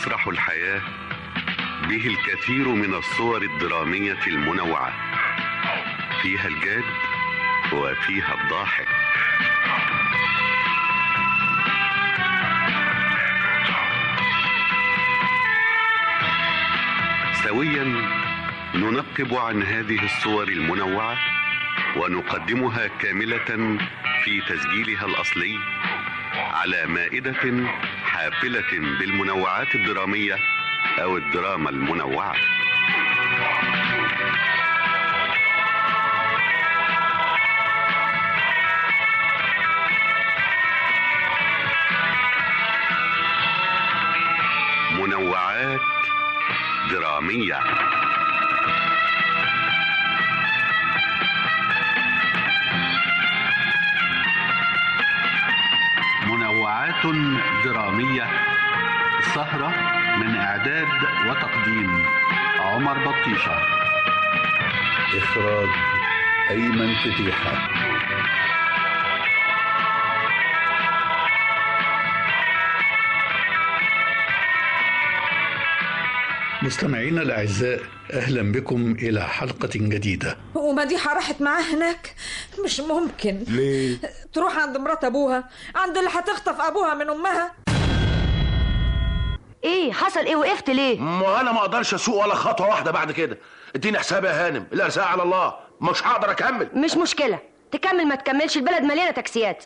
مسرح الحياة به الكثير من الصور الدرامية المنوعة، فيها الجاد وفيها الضاحك. سويا ننقب عن هذه الصور المنوعة ونقدمها كاملة في تسجيلها الأصلي على مائدة حافلة بالمنوعات الدرامية أو الدراما المنوعة. منوعات درامية. منوعات درامية، سهرة من إعداد وتقديم عمر بطيشة، إخراج أيمن فتيحة. مستمعينا الأعزاء، أهلا بكم إلى حلقة جديدة. ومديحة راحت معاه هناك؟ مش ممكن. ليه؟ تروح عند مرات أبوها، عند اللي هتخطف أبوها من أمها. ايه حصل؟ ايه وقفت ليه؟ ما انا ما اقدرش اسوق ولا خطوه واحده بعد كده. اديني حساب يا هانم، الارزاق على الله، مش هقدر اكمل. مش مشكله، تكمل ما تكملش، البلد مليانه تاكسيات.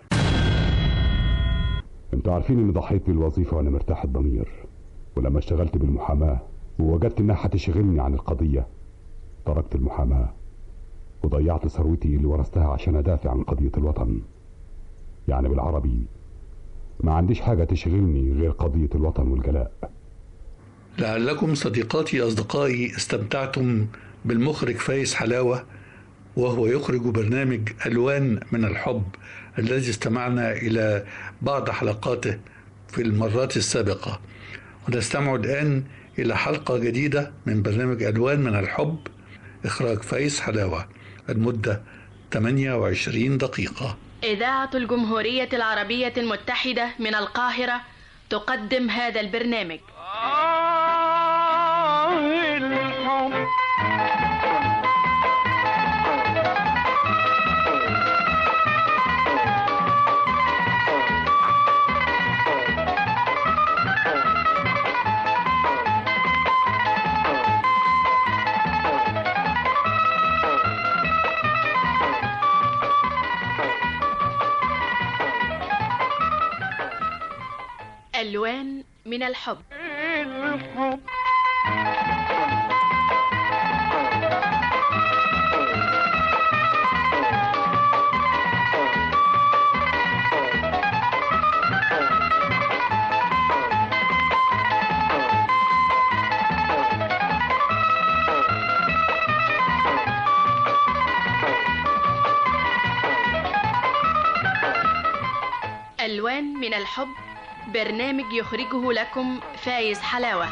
انتوا عارفين اني ضحيت بالوظيفه وانا مرتاح الضمير، ولما اشتغلت بالمحاماه ووجدت انها هتشغلني عن القضيه تركت المحاماه وضيعت ثروتي اللي ورثتها عشان ادافع عن قضيه الوطن. يعني بالعربي ما عنديش حاجه تشغلني غير قضيه الوطن والجلاء. لعلكم أصدقائي استمتعتم بالمخرج فايز حلاوة وهو يخرج برنامج ألوان من الحب الذي استمعنا إلى بعض حلقاته في المرات السابقة، ونستمع الآن إلى حلقة جديدة من برنامج ألوان من الحب، إخراج فايز حلاوة، المدة 28 دقيقة. إذاعة الجمهورية العربية المتحدة من القاهرة تقدم هذا البرنامج. ألوان من الحب. ألوان من الحب، برنامج يخرجه لكم فايز حلاوة.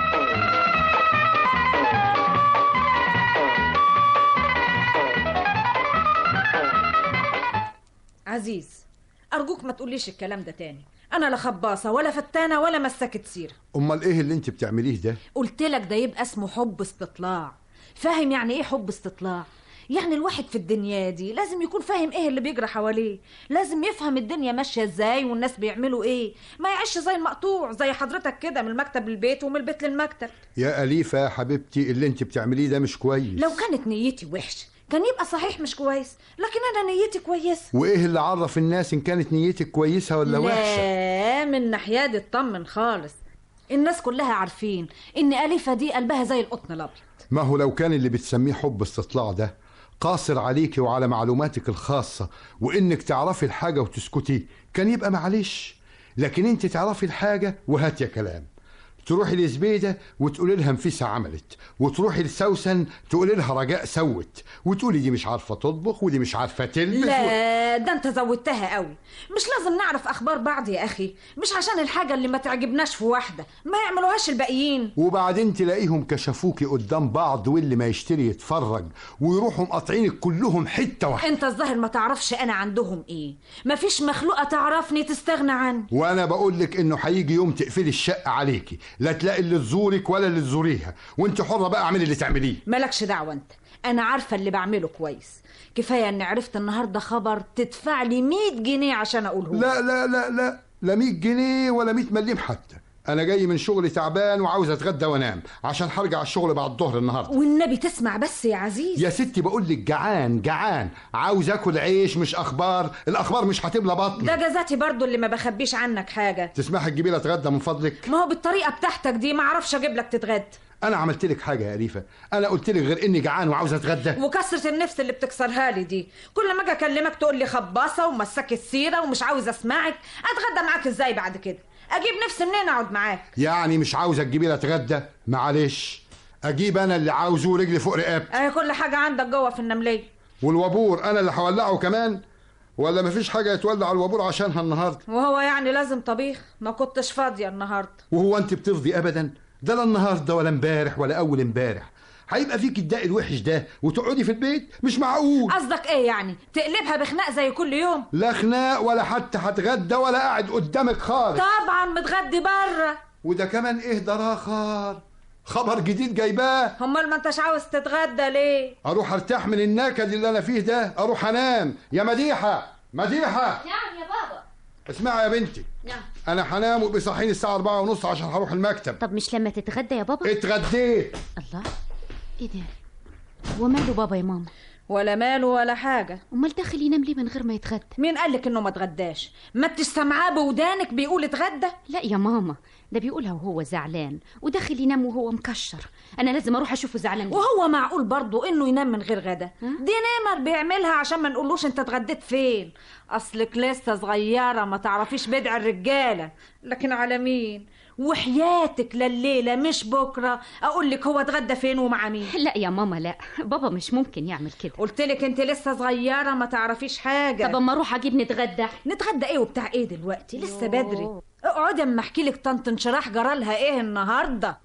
عزيز، أرجوك ما تقوليش الكلام ده تاني. أنا لا خباصة ولا فتانة ولا مسكت سيرة. أمال إيه اللي أنت بتعمليه ده؟ قلت لك ده يبقى اسمه حب استطلاع. فاهم يعني إيه حب استطلاع؟ يعني الواحد في الدنيا دي لازم يكون فاهم ايه اللي بيجرى حواليه، لازم يفهم الدنيا ماشية ازاي والناس بيعملوا ايه، ما يعيش زي المقطوع زي حضرتك كده، من المكتب للبيت ومن البيت للمكتب. يا أليفة يا حبيبتي، اللي انت بتعمليه ده مش كويس. لو كانت نيتي وحش كان يبقى صحيح مش كويس، لكن انا نيتي كويسة. وايه اللي عرف الناس ان كانت نيتك كويسة ولا وحشة؟ لا، من ناحية دي اطمن خالص، الناس كلها عارفين ان أليفة دي قلبها زي القطن الابيض. ما هو لو كان اللي بتسميه حب استطلاع ده قاصر عليكي وعلى معلوماتك الخاصة وإنك تعرفي الحاجة وتسكتي كان يبقى معلش، لكن انت تعرفي الحاجة وهات يا كلام. تروحي لزبيدة وتقولي لها نفيسة عملت، وتروحي لسوسن تقولي لها رجاء سوت، وتقولي دي مش عارفة تطبخ ودي مش عارفة تلبس. لا ده انت زودتها قوي. مش لازم نعرف اخبار بعض يا اخي، مش عشان الحاجة اللي ما تعجبناش في واحدة ما يعملوهاش الباقيين. وبعدين تلاقيهم كشفوكي قدام بعض، واللي ما يشتري يتفرج، ويروحوا مقاطعينك كلهم حتة واحدة. انت الظاهر ما تعرفش انا عندهم ايه، مفيش مخلوقة تعرفني تستغنى عني. وانا بقولك انه هيجي يوم تقفلي الشقة عليكي، لا تلاقي اللي تزورك ولا اللي تزوريها، وانت حره بقى اعملي اللي تعمليه. مالكش دعوه انت، انا عارفه اللي بعمله كويس. كفايه اني عرفت النهارده خبر تدفع لي 100 جنيه عشان اقوله. لا لا لا لا لا 100 جنيه ولا 100 مليم حتى. انا جاي من شغلي تعبان وعاوز اتغدى وانام عشان هرجع الشغل بعد الظهر النهارده. والنبي تسمع بس يا عزيز. يا ستي بقول لك جعان عاوز اكل عيش مش اخبار. الاخبار مش هتملى بطني. ده جزاتي برضو اللي ما بخبيش عنك حاجه. تسمحي تجيبي لي اتغدى من فضلك؟ ما هو بالطريقه بتاعتك دي ما اعرفش اجيب لك تتغدى. انا عملت لك حاجه يا ريفه؟ انا قلت لك غير اني جعان وعاوز اتغدى؟ وكسره النفس اللي بتكسرها لي دي، كل ما اجي اكلمك تقول لي خباصه ومساك السيره ومش عاوز اسمعك. اتغدى معاك ازاي بعد كده؟ اجيب نفسي منين اقعد معاك؟ يعني مش عاوزه تجيبي لي اتغدى؟ معلش اجيب انا اللي عاوزه رجلي فوق رقبتي. اهي كل حاجه عندك جوه في النمليه. والوابور انا اللي هولعه كمان؟ ولا مفيش حاجه يتولع الوابور عشانها النهارده؟ وهو يعني لازم طبيخ؟ ما كنتش فاضيه النهارده. وهو انت بتفضي ابدا؟ ده لا النهارده ولا امبارح ولا اول امبارح. هيبقى فيك الداء الوحش ده وتقعدي في البيت؟ مش معقول. قصدك ايه يعني؟ تقلبها بخناق زي كل يوم؟ لا خناق ولا حتى هتغدى ولا قاعد قدامك خالص. طبعا متغدي بره. وده كمان ايه ده راخر؟ خبر جديد جايباه. امال ما انتش عاوز تتغدى ليه؟ اروح ارتاح من النكد اللي انا فيه ده، اروح انام. يا مديحه مديحه. نعم يا بابا. اسمعي يا بنتي. نعم. انا هنام وبيصحيني الساعه 4:30 عشان هروح المكتب. طب مش لما تتغدى يا بابا؟ اتغديت. الله، ايه ده؟ وماله بابا يا ماما؟ ولا ماله ولا حاجه. امال داخل ينام ليه من غير ما يتغدى؟ مين قالك انه ما اتغداش؟ ما انتش سامعاه بودانك بيقول اتغدى؟ لا يا ماما، ده بيقولها وهو زعلان وداخل ينام وهو مكشر. انا لازم اروح اشوفه زعلان ليه. وهو معقول برضو انه ينام من غير غدا؟ دي نمر بيعملها عشان ما نقولوش انت اتغديت فين. اصلك لسه صغيره ما تعرفيش بدع الرجاله. لكن على مين؟ وحياتك لليله مش بكره اقول لك هو اتغدى فين ومع مين. لا يا ماما، لا، بابا مش ممكن يعمل كده. قلت لك انت لسه صغيره ما تعرفيش حاجه. طب اما اروح اجيب نتغدى. نتغدى ايه وبتاع ايه دلوقتي؟ لسه بدري. اقعدي اما احكي لك طنط انشراح جرالها ايه النهارده.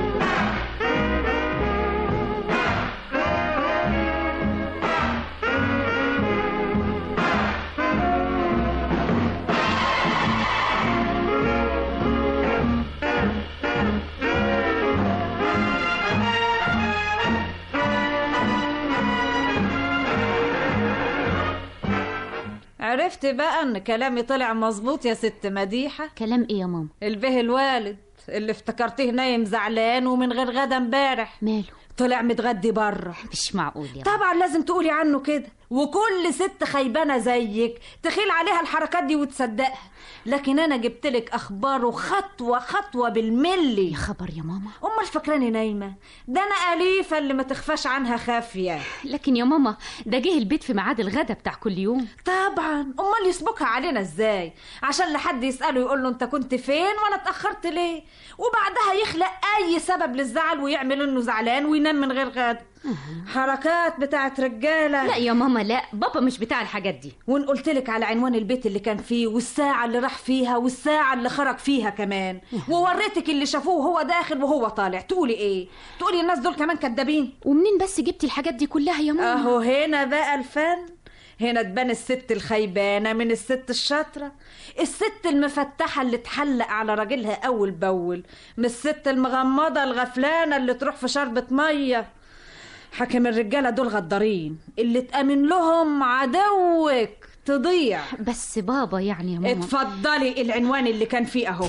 عرفت بقى ان كلامي طلع مظبوط يا ست مديحة؟ كلام ايه يا ماما؟ البه الوالد اللي افتكرتيه نايم زعلان ومن غير غدا امبارح ماله؟ طلع متغدي بره. مش معقول يا طبعا لازم تقولي عنه كده، وكل ست خيبانه زيك تخيل عليها الحركات دي وتصدقها. لكن انا جبتلك اخباره خطوه خطوه بالملي. يا خبر يا ماما. امال فاكراني نايمه؟ ده انا اليفه اللي ما تخفاش عنها خافيه. لكن يا ماما ده جه البيت في ميعاد الغدا بتاع كل يوم. طبعا، امال يسبقها علينا ازاي؟ عشان لحد يساله يقول له انت كنت فين وانا اتاخرت ليه، وبعدها يخلق اي سبب للزعل ويعمل انه زعلان وينام من غير غدا. حركات بتاعت رجاله. لا يا ماما، لا، بابا مش بتاع الحاجات دي. وان قلت لك على عنوان البيت اللي كان فيه والساعه اللي راح فيها والساعه اللي خرج فيها كمان، ووريتك اللي شافوه وهو داخل وهو طالع، تقولي ايه؟ تقولي الناس دول كمان كدابين؟ ومنين بس جبتي الحاجات دي كلها يا ماما؟ اهو هنا بقى الفن. هنا تبان الست الخيبانه من الست الشاطره، الست المفتحه اللي تحلق على راجلها اول باول، من الست المغمضه الغفلانه اللي تروح في شربة ميه. حاكم الرجاله دول غدارين، اللي تأمن لهم عدوك تضيع. بس بابا يعني يا ماما. اتفضلي العنوان اللي كان فيه اهو،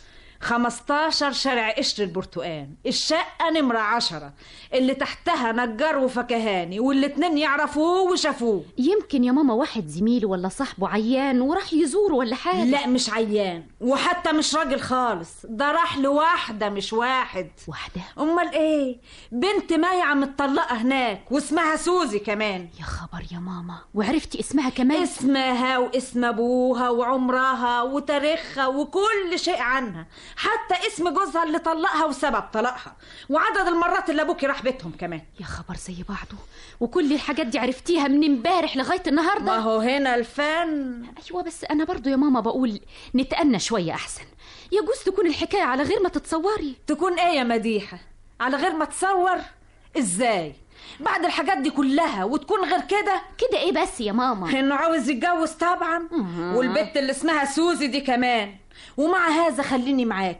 15 شارع قشر البرتقال، الشقة نمرة 10 اللي تحتها نجار وفكهاني، والاتنين يعرفوه وشافوه. يمكن يا ماما واحد زميله ولا صاحبه عيان وراح يزوره ولا حاجة. لا مش عيان، وحتى مش راجل خالص، ده راح لواحدة مش واحد. واحدة؟ امال ايه، بنت مايعة متطلقة هناك واسمها سوزي كمان. يا خبر يا ماما، وعرفتي اسمها كمان؟ اسمها واسم ابوها وعمرها وتاريخها وكل شيء عنها، حتى اسم جوزها اللي طلقها وسبب طلاقها، وعدد المرات اللي ابوكي راح بيتهم كمان. يا خبر زي بعضه، وكل الحاجات دي عرفتيها من امبارح لغايه النهارده؟ ما هو هنا الفن. ايوه بس انا برضو يا ماما بقول نتأنى شويه احسن، يجوز تكون الحكايه على غير ما تتصوري. تكون ايه يا مديحه على غير ما تصور؟ ازاي بعد الحاجات دي كلها وتكون غير كده؟ كده ايه بس يا ماما؟ انه عاوز يتجوز طبعا، والبت اللي اسمها سوزي دي كمان. ومع هذا خليني معاكي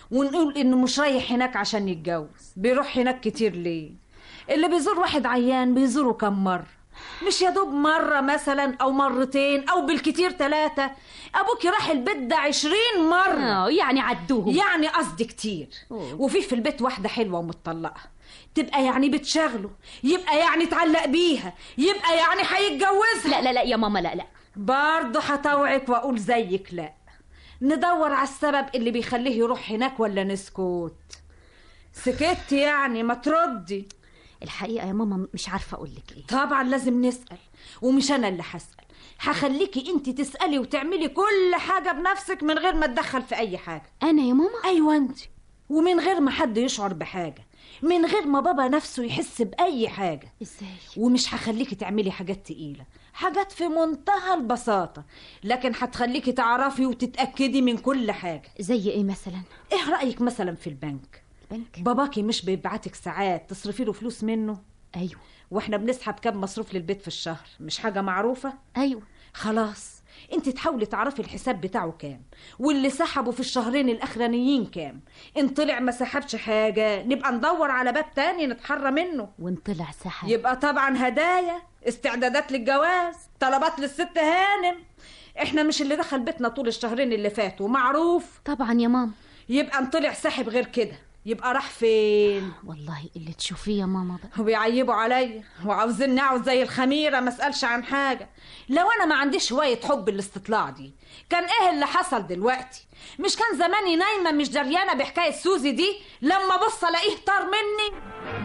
ونقول انه مش رايح هناك عشان يتجوز. بيروح هناك كتير ليه؟ اللي بيزور واحد عيان بيزوره كم مرة؟ مش يا دوب مرة مثلا او مرتين او بالكتير 3. ابوك راح البيت ده 20 مرة. يعني عدوهم. يعني قصدي كتير. وفي البيت واحدة حلوة ومتطلقة، تبقى يعني بتشغله، يبقى يعني اتعلق بيها، يبقى يعني هيتجوزها. لا يا ماما، لا برضه هطوعك واقول زيك. لا، ندور على السبب اللي بيخليه يروح هناك ولا نسكت؟ سكت يعني ما تردي. الحقيقة يا ماما مش عارفة أقولك إيه. طبعا لازم نسأل، ومش أنا اللي هسأل، هخليكي انت تسألي وتعملي كل حاجة بنفسك من غير ما تدخل في أي حاجة. أنا يا ماما؟ أيوة انت، ومن غير ما حد يشعر بحاجة، من غير ما بابا نفسه يحس بأي حاجة. إزاي؟ ومش هخليكي تعملي حاجات تقيلة، حاجات في منتهى البساطة، لكن هتخليكي تعرفي وتتأكدي من كل حاجة. زي إيه مثلا؟ إيه رأيك مثلا في البنك؟ باباكي مش بيبعتك ساعات تصرفي له فلوس منه؟ أيوة. واحنا بنسحب كام مصروف للبيت في الشهر، مش حاجة معروفة؟ أيوة. خلاص انت تحاولي تعرفي الحساب بتاعه كام، واللي سحبه في الشهرين الاخرانيين كام. ان طلع ما سحبش حاجة نبقى ندور على باب تاني نتحرى منه. وان طلع سحب يبقى طبعا هدايا، استعدادات للجواز، طلبات للست هانم. احنا مش اللي دخل بيتنا طول الشهرين اللي فاتوا معروف؟ طبعا يا ماما. يبقى ان طلع سحب غير كده يبقى راح فين؟ والله اللي تشوفيه يا ماما بقى. وبيعيبوا عليا وعاوزين اقعد زي الخميره ما اسالش عن حاجه. لو انا ما عنديش هوايه حب الاستطلاع دي كان ايه اللي حصل دلوقتي؟ مش كان زماني نايمه مش دريانه بحكايه سوزي دي لما بص الاقيه طار مني.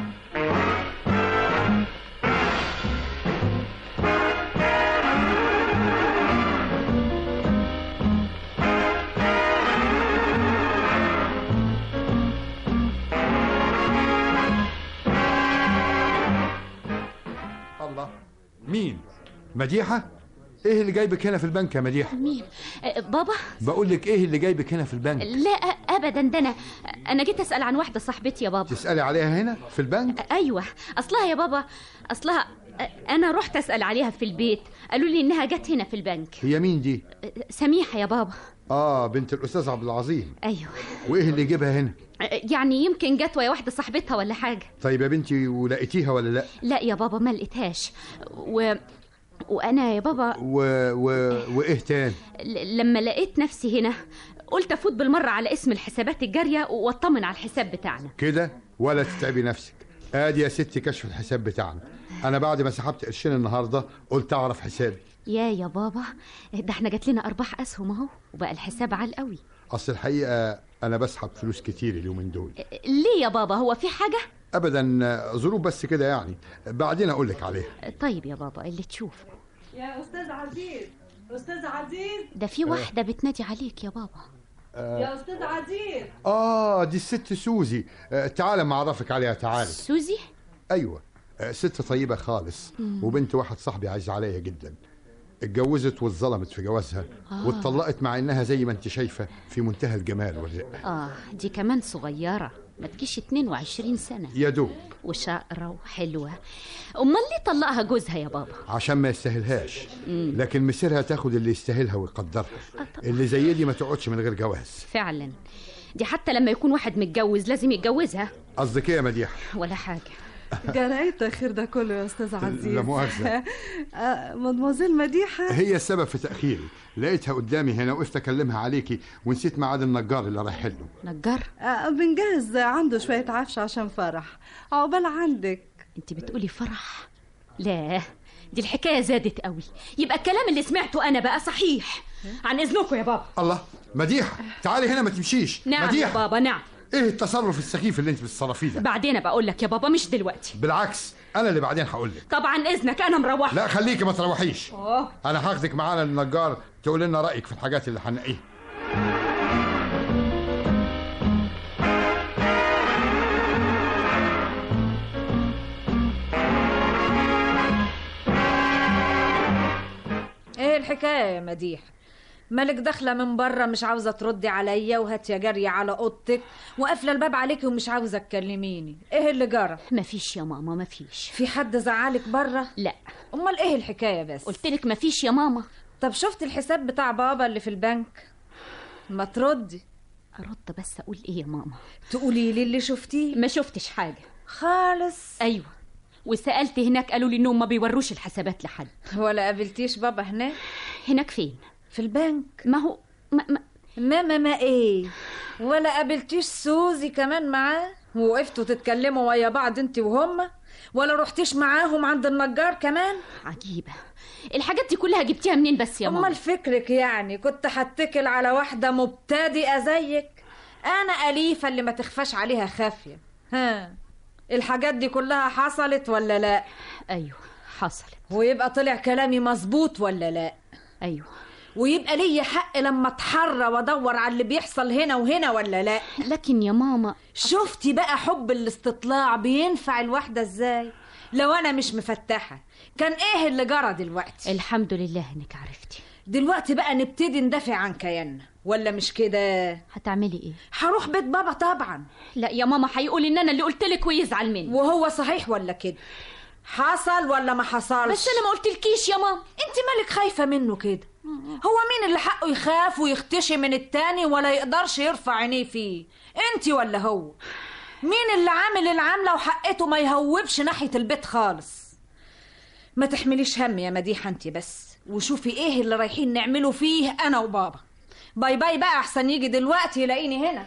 مين؟ مديحة؟ ايه اللي جايبك هنا في البنك يا مديحة؟ مين؟ بابا؟ بقول لك ايه اللي جايبك هنا في البنك؟ لا ابدا، ده انا جيت اسال عن واحدة صاحبتي يا بابا. تسالي عليها هنا في البنك؟ ايوه، اصلها يا بابا، اصلها انا رحت اسال عليها في البيت، قالوا لي انها جت هنا في البنك. هي مين دي؟ سميحة يا بابا. بنت الاستاذ عبد العظيم. ايوه. وايه اللي جابها هنا؟ يعني يمكن جت ويا واحدة صاحبتها ولا حاجة. طيب يا بنتي ولقيتيها ولا لا؟ لا يا بابا ما لقيتهاش. وانا يا بابا وايه تاني؟ لما لقيت نفسي هنا قلت افوت بالمرة على اسم الحسابات الجارية واطمن على الحساب بتاعنا. كده ولا تتعبي نفسك. ادي يا ستي كشف الحساب بتاعنا. انا بعد ما سحبت قرشين النهارده قلت اعرف حسابي. يا بابا ده احنا جات لنا ارباح اسهم اهو، وبقى الحساب عال قوي. اصل الحقيقه انا بسحب فلوس كتير اليومين دول. ليه يا بابا؟ هو في حاجه؟ ابدا، ظروف بس كده يعني، بعدين اقول لك عليها. طيب يا بابا اللي تشوفه. يا استاذ عزيز، استاذ عزيز، ده في واحده بتنادي عليك يا بابا. يا استاذ عزيز. دي الست سوزي. تعالى ما اعرفك عليها. تعالى. سوزي؟ ايوه، ست طيبه خالص. وبنت واحد صاحبي عايز عليا جدا. اتجوزت واتظلمت في جوازها واتطلقت، مع انها زي ما انت شايفه في منتهى الجمال والرقه. دي كمان صغيره، ما تجيش 22 سنه يا دوب، وشقره وحلوه. امال ليه طلقها جوزها يا بابا؟ عشان ما يستاهلهاش. لكن مسيرها تاخد اللي يستاهلها ويقدرها. اللي زي دي ما تقعدش من غير جواز. فعلا، دي حتى لما يكون واحد متجوز لازم يتجوزها. قصدك ايه يا مديحه؟ ولا حاجه. جرأت خير ده كله يا استاذ عزيز. لا مؤاخذه. مدموزيل مديحه هي السبب في تاخيري. لقيتها قدامي هنا وقفت اكلمها عليكي ونسيت ميعاد النجار اللي رايح له. نجار؟ بنجهز عنده شويه عفش عشان فرح. عقبال عندك. انت بتقولي فرح؟ لا، دي الحكايه زادت قوي. يبقى الكلام اللي سمعته انا بقى صحيح. عن اذنكم يا بابا. الله، مديحه تعالي هنا ما تمشيش. نعم مديحة. يا بابا نعم. ايه التصرف السخيف اللي انت بتتصرفيه ده؟ بعدين بقول لك يا بابا، مش دلوقتي. بالعكس، انا اللي بعدين هقول لك. طبعا اذنك، انا مروحه. لا خليكي ما تروحيش. انا هاخدك معانا للنجار تقول لنا رايك في الحاجات اللي هنقيها. ايه الحكايه يا مديحه؟ مالك داخله من بره مش عاوزه تردي عليا وهات يا جاريه على اوضتك وقافله الباب عليكي ومش عاوزه تكلميني. ايه اللي جرى؟ مفيش يا ماما مفيش. في حد زعلك بره؟ لا. امال ايه الحكايه بس؟ قلتلك مفيش يا ماما. طب شفت الحساب بتاع بابا اللي في البنك؟ ما تردي. هرد بس اقول ايه يا ماما؟ تقولي لي اللي شفتيه. ما شفتش حاجه خالص. ايوه، وسالت هناك قالوا لي انهم ما بيوروش الحسابات لحد. ولا قابلتيش بابا هناك؟ هناك فين؟ في البنك. ما هو ما ايه؟ ولا قابلتيش سوزي كمان معاه ووقفتوا تتكلموا ويا بعض انت وهما؟ ولا رحتيش معاهم عند النجار كمان؟ عجيبه، الحاجات دي كلها جبتيها منين بس يا ماما؟ امال فكرك يعني كنت هتكل على واحده مبتدئه زيك؟ انا اليفه اللي ما تخفاش عليها خافيه. ها، الحاجات دي كلها حصلت ولا لا؟ ايوه حصلت. ويبقى طلع كلامي مظبوط ولا لا؟ ايوه. ويبقى لي حق لما اتحرى وادور على اللي بيحصل هنا وهنا ولا لا؟ لكن يا ماما شفتي بقى حب الاستطلاع بينفع الواحدة ازاي؟ لو انا مش مفتحة كان ايه اللي جرى دلوقتي؟ الحمد لله انك عرفتي. دلوقتي بقى نبتدي ندافع عن كياننا ولا مش كده؟ هتعملي ايه؟ هروح بيت بابا طبعا. لا يا ماما، هيقول ان انا اللي قلتلك ويزعل مني. وهو صحيح ولا كده؟ حصل ولا ما حصلش؟ بس انا ما قلتلكيش يا ماما. انت مالك خايفة منه كده؟ هو مين اللي حقه يخاف ويختشي من التاني ولا يقدرش يرفع عينيه فيه؟ انت ولا هو؟ مين اللي عامل العاملة وحقته ما يهوبش ناحية البيت خالص؟ ما تحمليش هم يا مديحة انت بس، وشوفي ايه اللي رايحين نعمله فيه انا وبابا. باي باي بقى، احسن يجي دلوقتي يلاقيني هنا.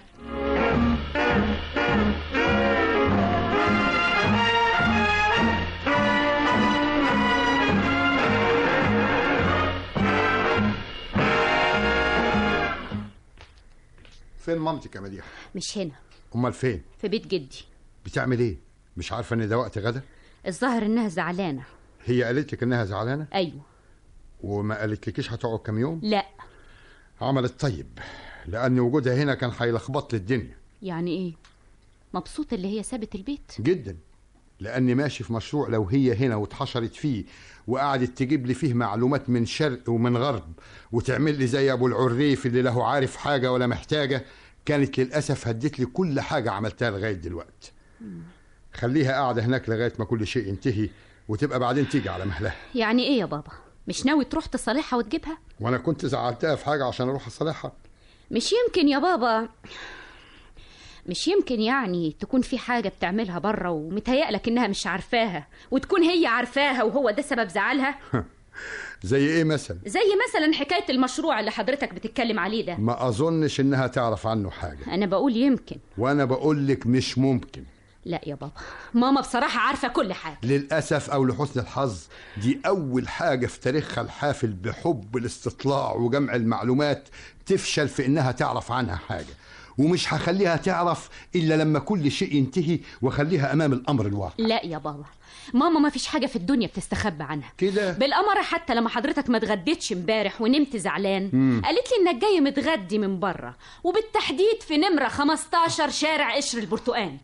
فين مامتك يا مديحة؟ مش هنا. امال فين؟ في بيت جدي. بتعمل ايه؟ مش عارفة ان ده وقت غدا؟ الظاهر انها زعلانة. هي قالت لك انها زعلانة؟ ايوه. وما قالت لكيش هتقعد كام يوم؟ لا. عملت طيب، لان وجودها هنا كان هيلخبط لي الدنيا. يعني ايه؟ مبسوطة اللي هي سابت البيت؟ جدا، لاني ماشي في مشروع لو هي هنا واتحشرت فيه وقعدت تجيب لي فيه معلومات من شرق ومن غرب وتعمل لي زي ابو العريف اللي له عارف حاجة ولا محتاجة، كانت للأسف هدت لي كل حاجة عملتها لغاية دلوقتي. خليها قاعدة هناك لغاية ما كل شيء ينتهي وتبقى بعدين تيجي على مهلها. يعني ايه يا بابا؟ مش ناوي تروح تصالحها وتجيبها؟ وانا كنت زعلتها في حاجة عشان اروح اصالحها؟ مش يمكن يا بابا، مش يمكن يعني تكون في حاجة بتعملها بره ومتهيألك انها مش عارفاها وتكون هي عارفاها وهو ده سبب زعلها؟ زي ايه مثلا؟ زي مثلا حكاية المشروع اللي حضرتك بتتكلم عليه ده. ما اظنش انها تعرف عنه حاجة. انا بقول يمكن. وانا بقول لك مش ممكن. لا يا بابا، ماما بصراحة عارفة كل حاجة. للأسف أو لحسن الحظ دي أول حاجة في تاريخها الحافل بحب الاستطلاع وجمع المعلومات تفشل في إنها تعرف عنها حاجة، ومش هخليها تعرف إلا لما كل شيء ينتهي وخليها أمام الأمر الواقع. لا يا بابا، ماما ما فيش حاجة في الدنيا بتستخبى عنها كده. بالأمر حتى لما حضرتك ما اتغديتش امبارح ونمت زعلان قالت لي إنك جاي متغدي من بره، وبالتحديد في نمرة 15 شارع قشر البرتقال.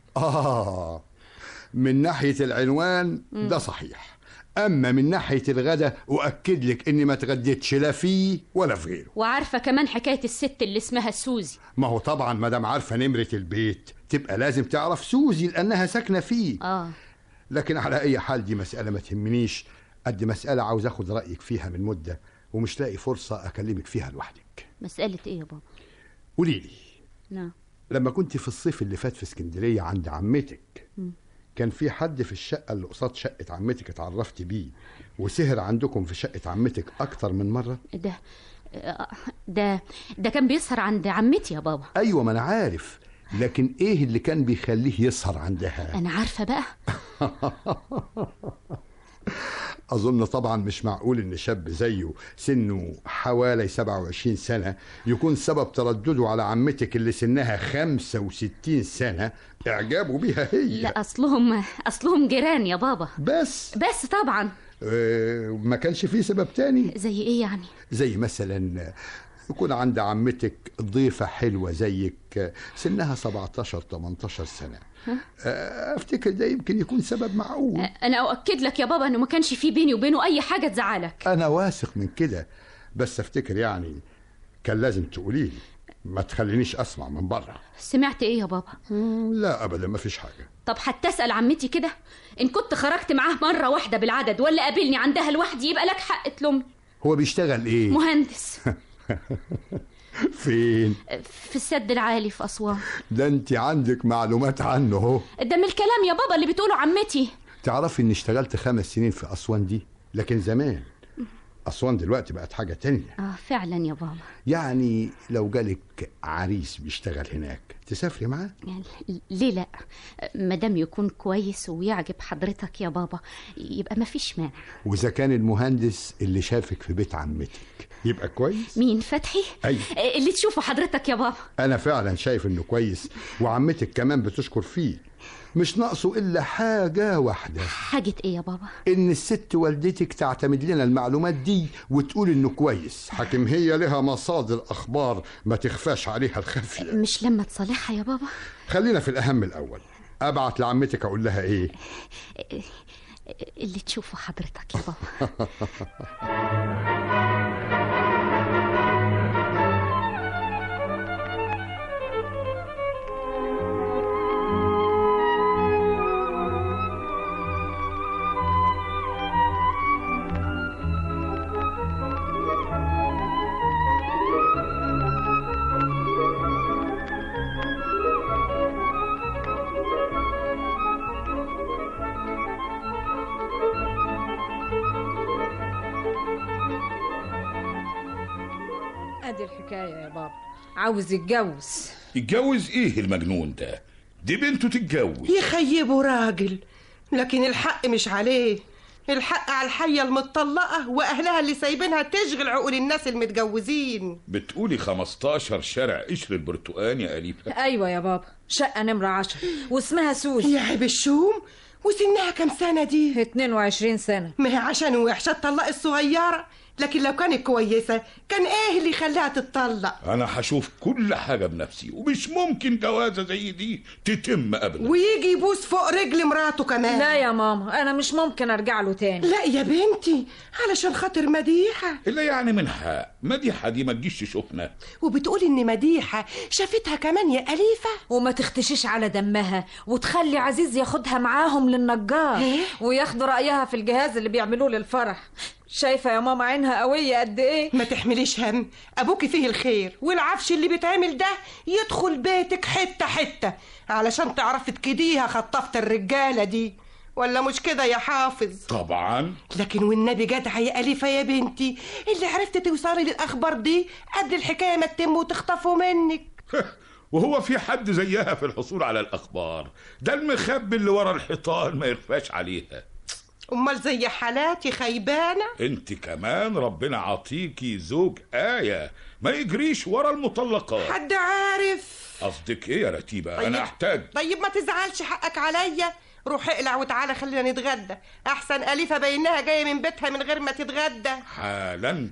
من ناحية العنوان ده صحيح، أما من ناحية الغدا أؤكد لك إني ما اتغديتش لا فيه ولا في غيره. وعارفة كمان حكاية الست اللي اسمها سوزي. ما هو طبعا ما دام عارفة نمرة البيت تبقى لازم تعرف سوزي لأنها ساكنة فيه. لكن على أي حال دي مسألة ما تهمنيش قد مسألة عاوز أخد رأيك فيها من مدة ومش لاقي فرصة أكلمك فيها لوحدك. مسألة إيه يا بابا؟ قوليلي. نعم. لما كنت في الصيف اللي فات في اسكندرية عند عمتك كان في حد في الشقة اللي قصاد شقة عمتك اتعرفت بيه وسهر عندكم في شقة عمتك أكتر من مرة؟ ده كان بيسهر عند عمتي يا بابا. أيوة ما أنا عارف، لكن إيه اللي كان بيخليه يسهر عندها؟ أنا عارفة بقى. أظن طبعا مش معقول إن شاب زيه سنه حوالي 27 سنة يكون سبب تردده على عمتك اللي سنها 65 سنة إعجابه بيها هي. لا أصلهم جيران يا بابا. بس طبعا. ما كانش فيه سبب تاني؟ زي إيه يعني؟ زي مثلا يكون عند عمتك ضيفة حلوة زيك سنها 17-18 سنة. افتكر ده يمكن يكون سبب معقول. انا اؤكد لك يا بابا انه ما كانش في بيني وبينه اي حاجة تزعلك. انا واثق من كده، بس افتكر يعني كان لازم تقوليلي، ما تخلينيش اسمع من بره. سمعت ايه يا بابا؟ لا ابدا ما فيش حاجة. طب حتى اسأل عمتي كده، ان كنت خرجت معاه مرة واحدة بالعدد ولا قابلني عندها لوحدي يبقى لك حق تلومني. هو بيشتغل ايه؟ مهندس. فين؟ في السد العالي في أسوان. ده انت عندك معلومات عنه اهو. ده من الكلام يا بابا اللي بتقوله عمتي. تعرفي اني اشتغلت 5 سنين في أسوان دي، لكن زمان. أسوان دلوقتي بقت حاجة تانية. فعلا يا بابا. يعني لو جالك عريس بيشتغل هناك تسافري معاه؟ ليه لا؟ مادام يكون كويس ويعجب حضرتك يا بابا يبقى ما فيش مانع. وإذا كان المهندس اللي شافك في بيت عمتك يبقى كويس؟ مين، فتحي؟ أيوة. اللي تشوفه حضرتك يا بابا. أنا فعلا شايف إنه كويس، وعمتك كمان بتشكر فيه. مش ناقصه إلا حاجة واحدة. حاجة إيه يا بابا؟ إن الست والدتك تعتمد لنا المعلومات دي وتقول إنه كويس. حكم هي لها مصادر أخبار ما تخفاش عليها الخفية. مش لما تصالحها يا بابا؟ خلينا في الأهم الأول. أبعت لعمتك أقول لها إيه؟ اللي تشوفه حضرتك يا بابا. ادي الحكايه يا بابا، عاوز يتجوز. يتجوز ايه المجنون ده؟ دي بنته تتجوز. يخيبوا راجل، لكن الحق مش عليه، الحق على الحيه المطلقه واهلها اللي سايبينها تشغل عقول الناس المتجوزين. بتقولي 15 شارع قشر البرتقان يا أليفة؟ ايوه يا بابا، شقه نمره 10 واسمها سوزي. يا عيب الشوم، وسنها كام سنه دي؟ 22 سنه. ما هي عشان وحشه تطلق الصغيره، لكن لو كانت كويسه كان ايه اللي يخليها تتطلق؟ انا هشوف كل حاجه بنفسي، ومش ممكن جوازه زي دي تتم ابدا. ويجي يبوس فوق رجل مراته كمان. لا يا ماما، انا مش ممكن ارجع له تاني. لا يا بنتي، علشان خاطر مديحه. الا يعني من حق مديحه دي ما تجيش تشوفنا. وبتقولي ان مديحه شافتها كمان يا أليفة؟ وما تختشيش على دمها، وتخلي عزيز ياخدها معاهم للنجار وياخدوا رايها في الجهاز اللي بيعملوه للفرح. شايفه يا ماما عينها قويه قد ايه؟ ما تحمليش هم، ابوكي فيه الخير، والعفش اللي بيتعمل ده يدخل بيتك حته حته علشان تعرفي تكديها خطافه الرجاله دي، ولا مش كده يا حافظ؟ طبعا. لكن والنبي جدعه يا أليفة يا بنتي، اللي عرفت توصلي للاخبار دي قبل الحكايه ما تتم وتخطفوا منك. وهو في حد زيها في الحصول على الاخبار؟ ده المخبي اللي ورا الحيطان ما يخفاش عليها. امال زي حالاتي خيبانه؟ انت كمان ربنا عطيكي زوج آية ما يجريش ورا المطلقات. حد عارف قصدك ايه يا رتيبة؟ طيب انا احتاج. طيب ما تزعلش، حقك عليا. روح اقلع وتعالى خلينا نتغدى، احسن أليفة بينها جايه من بيتها من غير ما تتغدى حالا.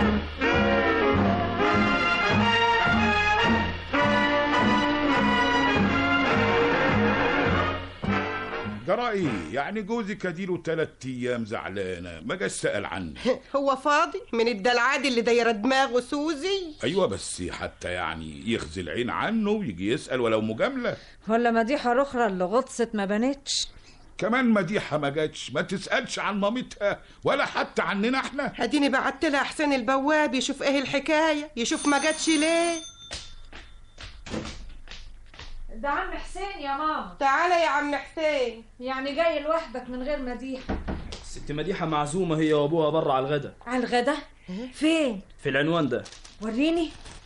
جرائي يعني جوزك اديله 3 ايام زعلانه ما جاش سأل عنه. هو فاضي من الدلعاد اللي دايره دماغه سوزي؟ ايوه بس حتى يعني يخزي العين عنه ويجي يسأل ولو مجامله. ولا مديحه الاخرى اللي غطست ما بنتش؟ كمان مديحه ما جاتش، ما تسألش عن مامتها ولا حتى عننا احنا. اديني بعت لها حسين البواب يشوف ايه الحكايه، يشوف ما جاتش ليه. ده عم حسين يا ماما. تعالى يا عم حسين. يعني جاي لوحدك من غير مديحه؟ ست مديحه معزومه هي وابوها بره على الغدا. على الغدا؟ فين؟ في العنوان ده. وريني.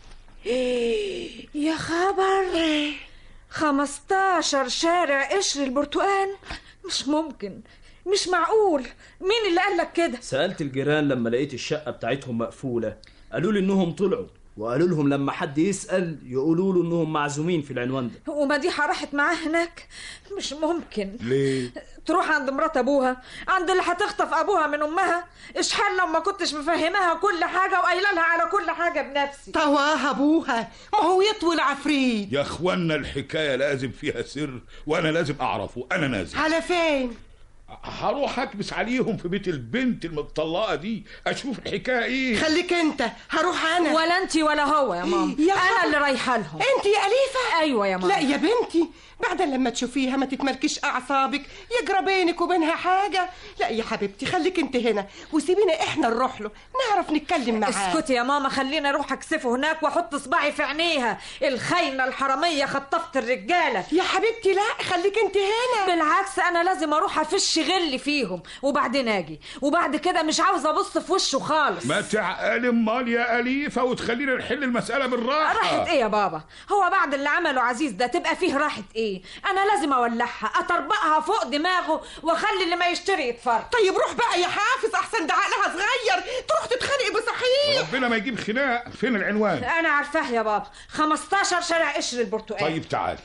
يا خبر، 15 شارع قشر البرتقال؟ مش ممكن، مش معقول. مين اللي قالك كده؟ سألت الجيران لما لقيت الشقة بتاعتهم مقفولة، قالوا لي انهم طلعوا، وقالوا لهم لما حد يسأل يقولوا له انهم معزومين في العنوان ده. ومديحة راحت معاه هناك؟ مش ممكن. ليه؟ تروح عند مرات ابوها، عند اللي هتخطف ابوها من امها. اشحال لما كنتش مفهماها كل حاجه وقايله لها على كل حاجه بنفسي. طواها ابوها، ما هو يطوي العفريت. يا اخوانا الحكايه لازم فيها سر وانا لازم اعرفه. انا نازل. على فين؟ هروح اكبس عليهم في بيت البنت المطلقه دي اشوف الحكايه ايه. خليك انت، هروح انا. ولا انت ولا هو يا ماما، انا اللي رايحه لهم. انت يا أليفة؟ ايوه يا ماما. لا يا بنتي، بعدين لما تشوفيها ما تتملكيش اعصابك، يجرى بينك وبينها حاجه. لا يا حبيبتي خليك انت هنا وسيبينا احنا نروح له نعرف نتكلم معاه. اسكتي يا ماما، خليني اروح اكسفه هناك واحط صباعي في عينيها. الخاينه الحراميه خطفت الرجاله. يا حبيبتي لا خليك انت هنا. بالعكس انا لازم اروح افش غلي فيهم وبعدين اجي، وبعد كده مش عاوزه ابص في وشه خالص. ما تعقلي امال يا اليفه وتخلينا نحل المساله بالراحه. راحت ايه يا بابا؟ هو بعد اللي عمله عزيز ده تبقى فيه راحه ايه؟ انا لازم اولعها اطربقها فوق دماغه واخلي اللي ما يشتري يتفرج. طيب روح بقى يا حافظ، احسن ده عقلها صغير تروح تتخانق بصحيح. ربنا ما يجيب خناق. فين العنوان؟ انا عارفاه يا بابا، 15 شارع قشر البرتقال. طيب تعالي.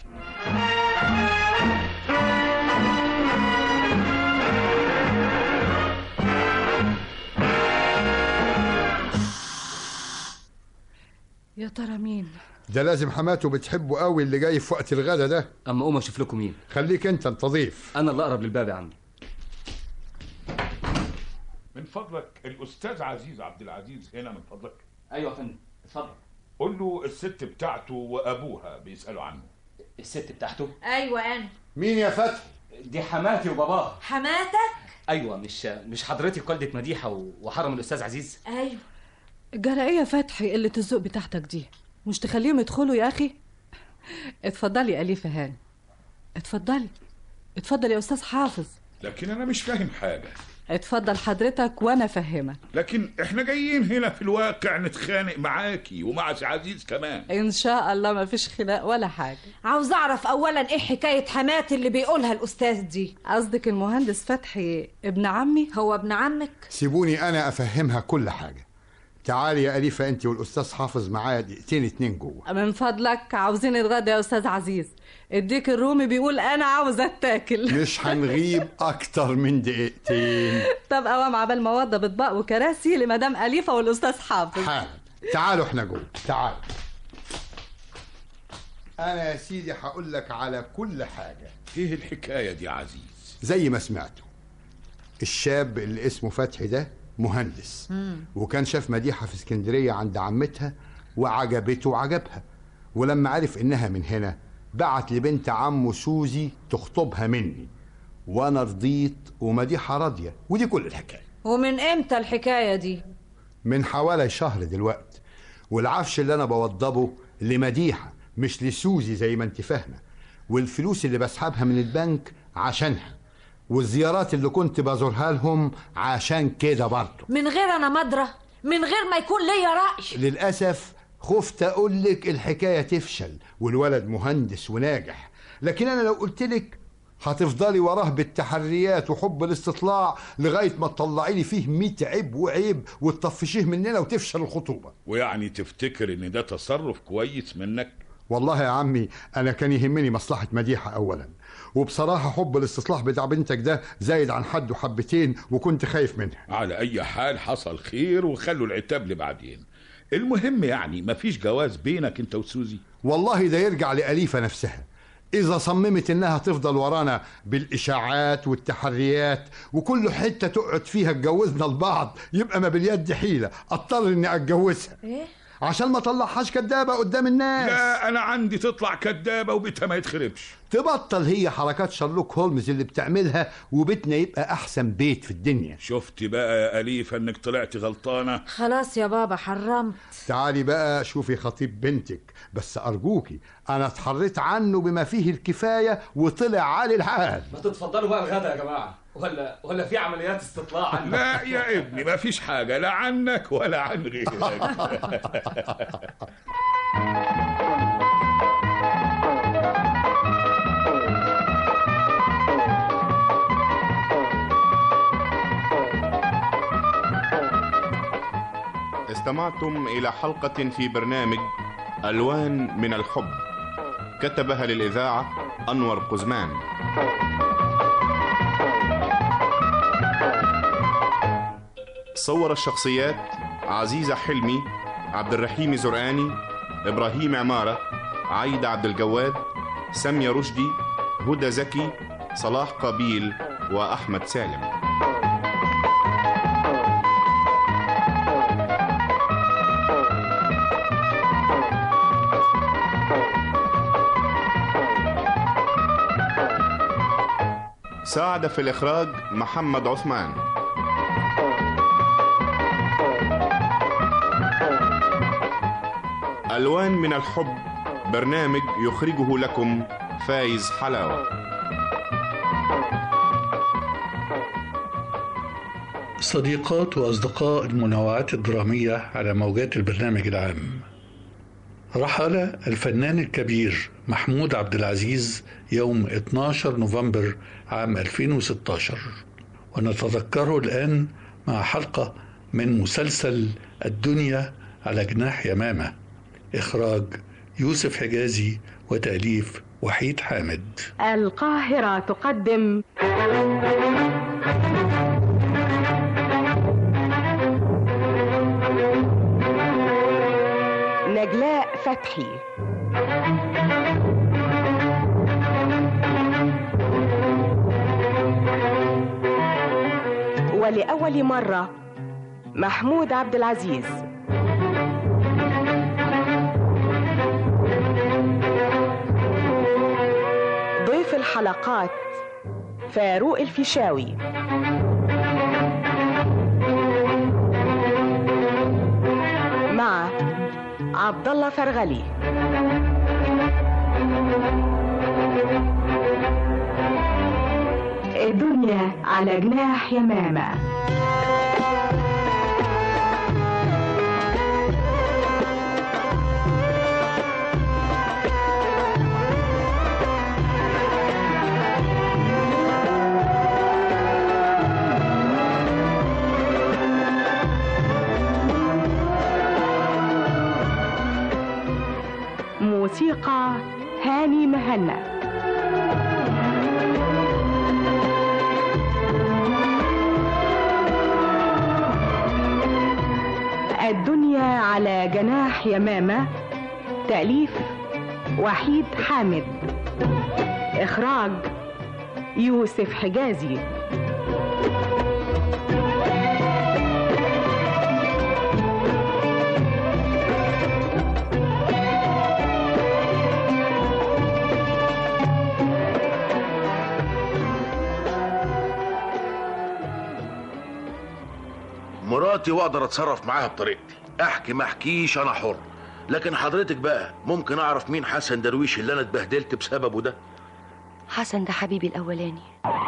يا ترى مين؟ ده لازم حماته بتحبه قوي اللي جاي في وقت الغدا ده. اما قوم اشوف لكم مين. خليك انت ضيف. انا اللي اقرب للباب يا عمي. من فضلك الاستاذ عزيز عبد العزيز هنا من فضلك. ايوه يا فندم اتفضل. قول له الست بتاعته وابوها بيسالوا عنه. الست بتاعته؟ ايوه انا. مين يا فتحي؟ دي حماتي وباباها. حماتك؟ ايوه مش حضرتك والدة مديحه وحرم الاستاذ عزيز؟ ايوه. جرى ايه يا فتحي قله الذوق بتاعتك دي؟ مش تخليهم يدخلوا يا اخي؟ اتفضلي يا اليفه هاني، اتفضلي اتفضل يا استاذ حافظ. لكن انا مش فاهم حاجه. اتفضل حضرتك وانا فهمك. لكن احنا جايين هنا في الواقع نتخانق معاكي ومع عزيز كمان. ان شاء الله ما فيش خناق ولا حاجه. عاوز اعرف اولا ايه حكايه حماتي اللي بيقولها الاستاذ دي؟ قصدك المهندس فتحي ابن عمي؟ هو ابن عمك؟ سيبوني انا افهمها كل حاجه. تعالي يا أليفة انت والاستاذ حافظ معايا دقيقتين 2 جوه. من فضلك عاوزين نتغدى يا استاذ عزيز. الديك الرومي بيقول انا عاوز اتاكل. مش هنغيب اكتر من 2 دقيقتين. طب قوام عبال ما وضب اطباق وكراسي لمدام أليفة والاستاذ حافظ. حاضر. تعالوا احنا جوه. تعالوا. انا يا سيدي هقول لك على كل حاجه. ايه الحكايه دي يا عزيز؟ زي ما سمعتوا الشاب اللي اسمه فتحي ده مهندس، وكان شاف مديحة في اسكندرية عند عمتها وعجبته وعجبها، ولما عرف انها من هنا بعت لبنت عمه سوزي تخطبها مني، وانا رضيت ومديحة راضية، ودي كل الحكاية. ومن امتى الحكاية دي؟ من حوالي شهر دلوقتي، والعفش اللي انا بوضبه لمديحة مش لسوزي زي ما انت فاهمة، والفلوس اللي بسحبها من البنك عشانها، والزيارات اللي كنت بزورها لهم عشان كده برضه. من غير انا مدرة، من غير ما يكون ليا رأي. للأسف خفت اقول لك الحكاية تفشل والولد مهندس وناجح، لكن انا لو قلت لك هتفضلي وراه بالتحريات وحب الاستطلاع لغاية ما تطلعي لي فيه 100 عيب وعيب وتطفشيه مننا وتفشل الخطوبة. ويعني تفتكر ان ده تصرف كويس منك؟ والله يا عمي انا كان يهمني مصلحة مديحة اولا، وبصراحة حب الاستصلاح بتاع بنتك ده زايد عن حده حبتين وكنت خايف منها. على اي حال حصل خير وخلوا العتاب لبعدين. المهم يعني مفيش جواز بينك انت وسوزي؟ والله ده يرجع لأليفة نفسها، إذا صممت إنها تفضل ورانا بالإشاعات والتحريات وكل حتة تقعد فيها اتجوزنا لبعض يبقى ما باليد حيلة أضطر إني أتجوزها. إيه؟ عشان ما طلعهاش كدابة قدام الناس. لا أنا عندي تطلع كدابة وبيتها ما يتخربش. تبطل هي حركات شارلوك هولمز اللي بتعملها وبيتنا يبقى أحسن بيت في الدنيا. شفتي بقى يا أليفة إنك طلعتي غلطانة؟ خلاص يا بابا حرمت. تعالي بقى شوفي خطيب بنتك، بس أرجوكي أنا اتحريت عنه بما فيه الكفاية وطلع عالي الحال. ما تتفضلوا بقى الغدا يا جماعة، ولا في عمليات استطلاع عنك؟ لا يا ابني ما فيش حاجة لا عنك ولا عن غيرك. استمعتم إلى حلقة في برنامج ألوان من الحب، كتبها للإذاعة أنور قزمان. صور الشخصيات: عزيزة حلمي، عبد الرحيم زرقاني، إبراهيم عمارة، عايدة عبد الجواد، سامية رشدي، هدى زكي، صلاح قابيل، وأحمد سالم. ساعد في الإخراج محمد عثمان. ألوان من الحب، برنامج يخرجه لكم فايز حلاوة. صديقات وأصدقاء المنوعات الدرامية على موجات البرنامج العام، رحل الفنان الكبير محمود عبد العزيز يوم 12 نوفمبر عام 2016، ونتذكره الآن مع حلقة من مسلسل الدنيا على جناح يمامة، إخراج يوسف حجازي وتأليف وحيد حامد. القاهرة تقدم نجلاء فتحي. ولأول مرة محمود عبد العزيز. ضيف الحلقات فاروق الفيشاوي. مع عبد الله فرغلي. الدنيا على جناح يمامة. موسيقى هاني مهنا. الدنيا على جناح يمامة، تأليف وحيد حامد، إخراج يوسف حجازي. مراتي واقدر اتصرف معاها بطريقتي، احكي ما احكيش انا حر. لكن حضرتك بقى ممكن اعرف مين حسن درويش اللي انا اتبهدلت بسببه ده؟ حسن ده حبيبي الاولاني.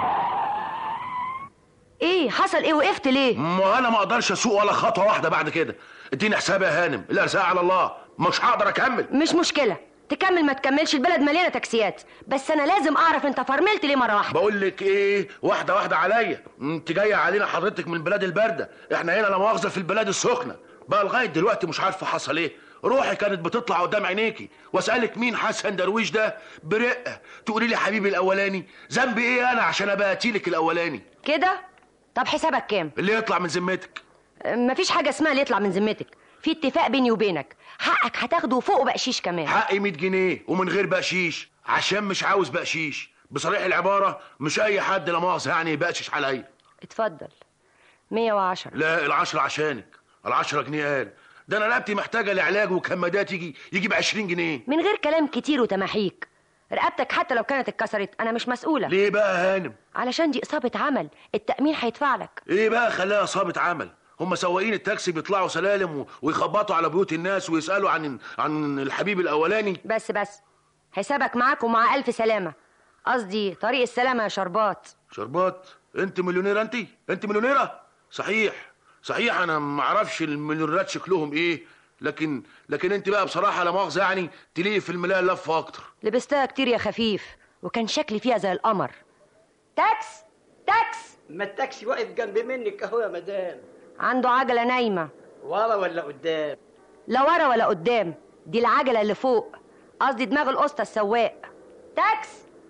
ايه حصل؟ ايه وقفت ليه؟ ما انا ما اقدرش اسوق ولا خطوه واحده بعد كده. اديني حسابي يا هانم، الارزاق على الله، مش هقدر اكمل. مش مشكله، تكمل ما تكملش، البلد مليانه تاكسيات، بس انا لازم اعرف انت فرملت ليه مره واحده. بقول لك ايه، واحده واحده عليا. انت جايه علينا حضرتك من البلاد البارده، احنا هنا لا مؤاخذه في البلاد السخنه. بقى لغايه دلوقتي مش عارفه حصل ايه. روحي كانت بتطلع قدام عينيكي واسالك مين حسن درويش ده برقه، تقولي لي حبيبي الاولاني. ذنبي ايه انا عشان ابقى قتيلك الاولاني كده؟ طب حسابك كام؟ اللي يطلع من ذمتك. مفيش حاجه اسمها اللي يطلع من ذمتك، في اتفاق بيني وبينك، حقك هتاخده فوق بقشيش كمان. حقي 100 جنيه ومن غير بقشيش، عشان مش عاوز بقشيش. بصريح العباره مش اي حد لا مؤاخذه يعني يبقشش عليا. اتفضل 110. لا ال10 عشانك، ال10 جنيه قال. ده انا رقبتي محتاجه لعلاج وكمادات يجي ب 20 جنيه. من غير كلام كتير وتماحيك، رقبتك حتى لو كانت اتكسرت انا مش مسؤوله. ليه بقى يا هانم؟ علشان دي اصابه عمل، التامين هيدفع لك. ايه بقى خلاها اصابه عمل؟ هم سواقين التاكسي بيطلعوا سلالم ويخبطوا على بيوت الناس ويسالوا عن الحبيب الاولاني. بس حسابك معاك ومع الف سلامه، قصدي طريق السلامه يا شربات. شربات؟ انت مليونيره؟ انت مليونيره؟ صحيح انا ما اعرفش المليونيرات شكلهم ايه، لكن انت بقى بصراحه لا مؤاخذه يعني تليق في الملايه لفه اكتر. لبستها كتير يا خفيف وكان شكلي فيها زي القمر. تاكس ما التاكسي واقف جنب منك اهو يا مدام. عنده عجله نايمه. ورا ولا قدام؟ لا ورا ولا قدام، دي العجله اللي فوق، قصدي دماغ القسطى السواق. تاكس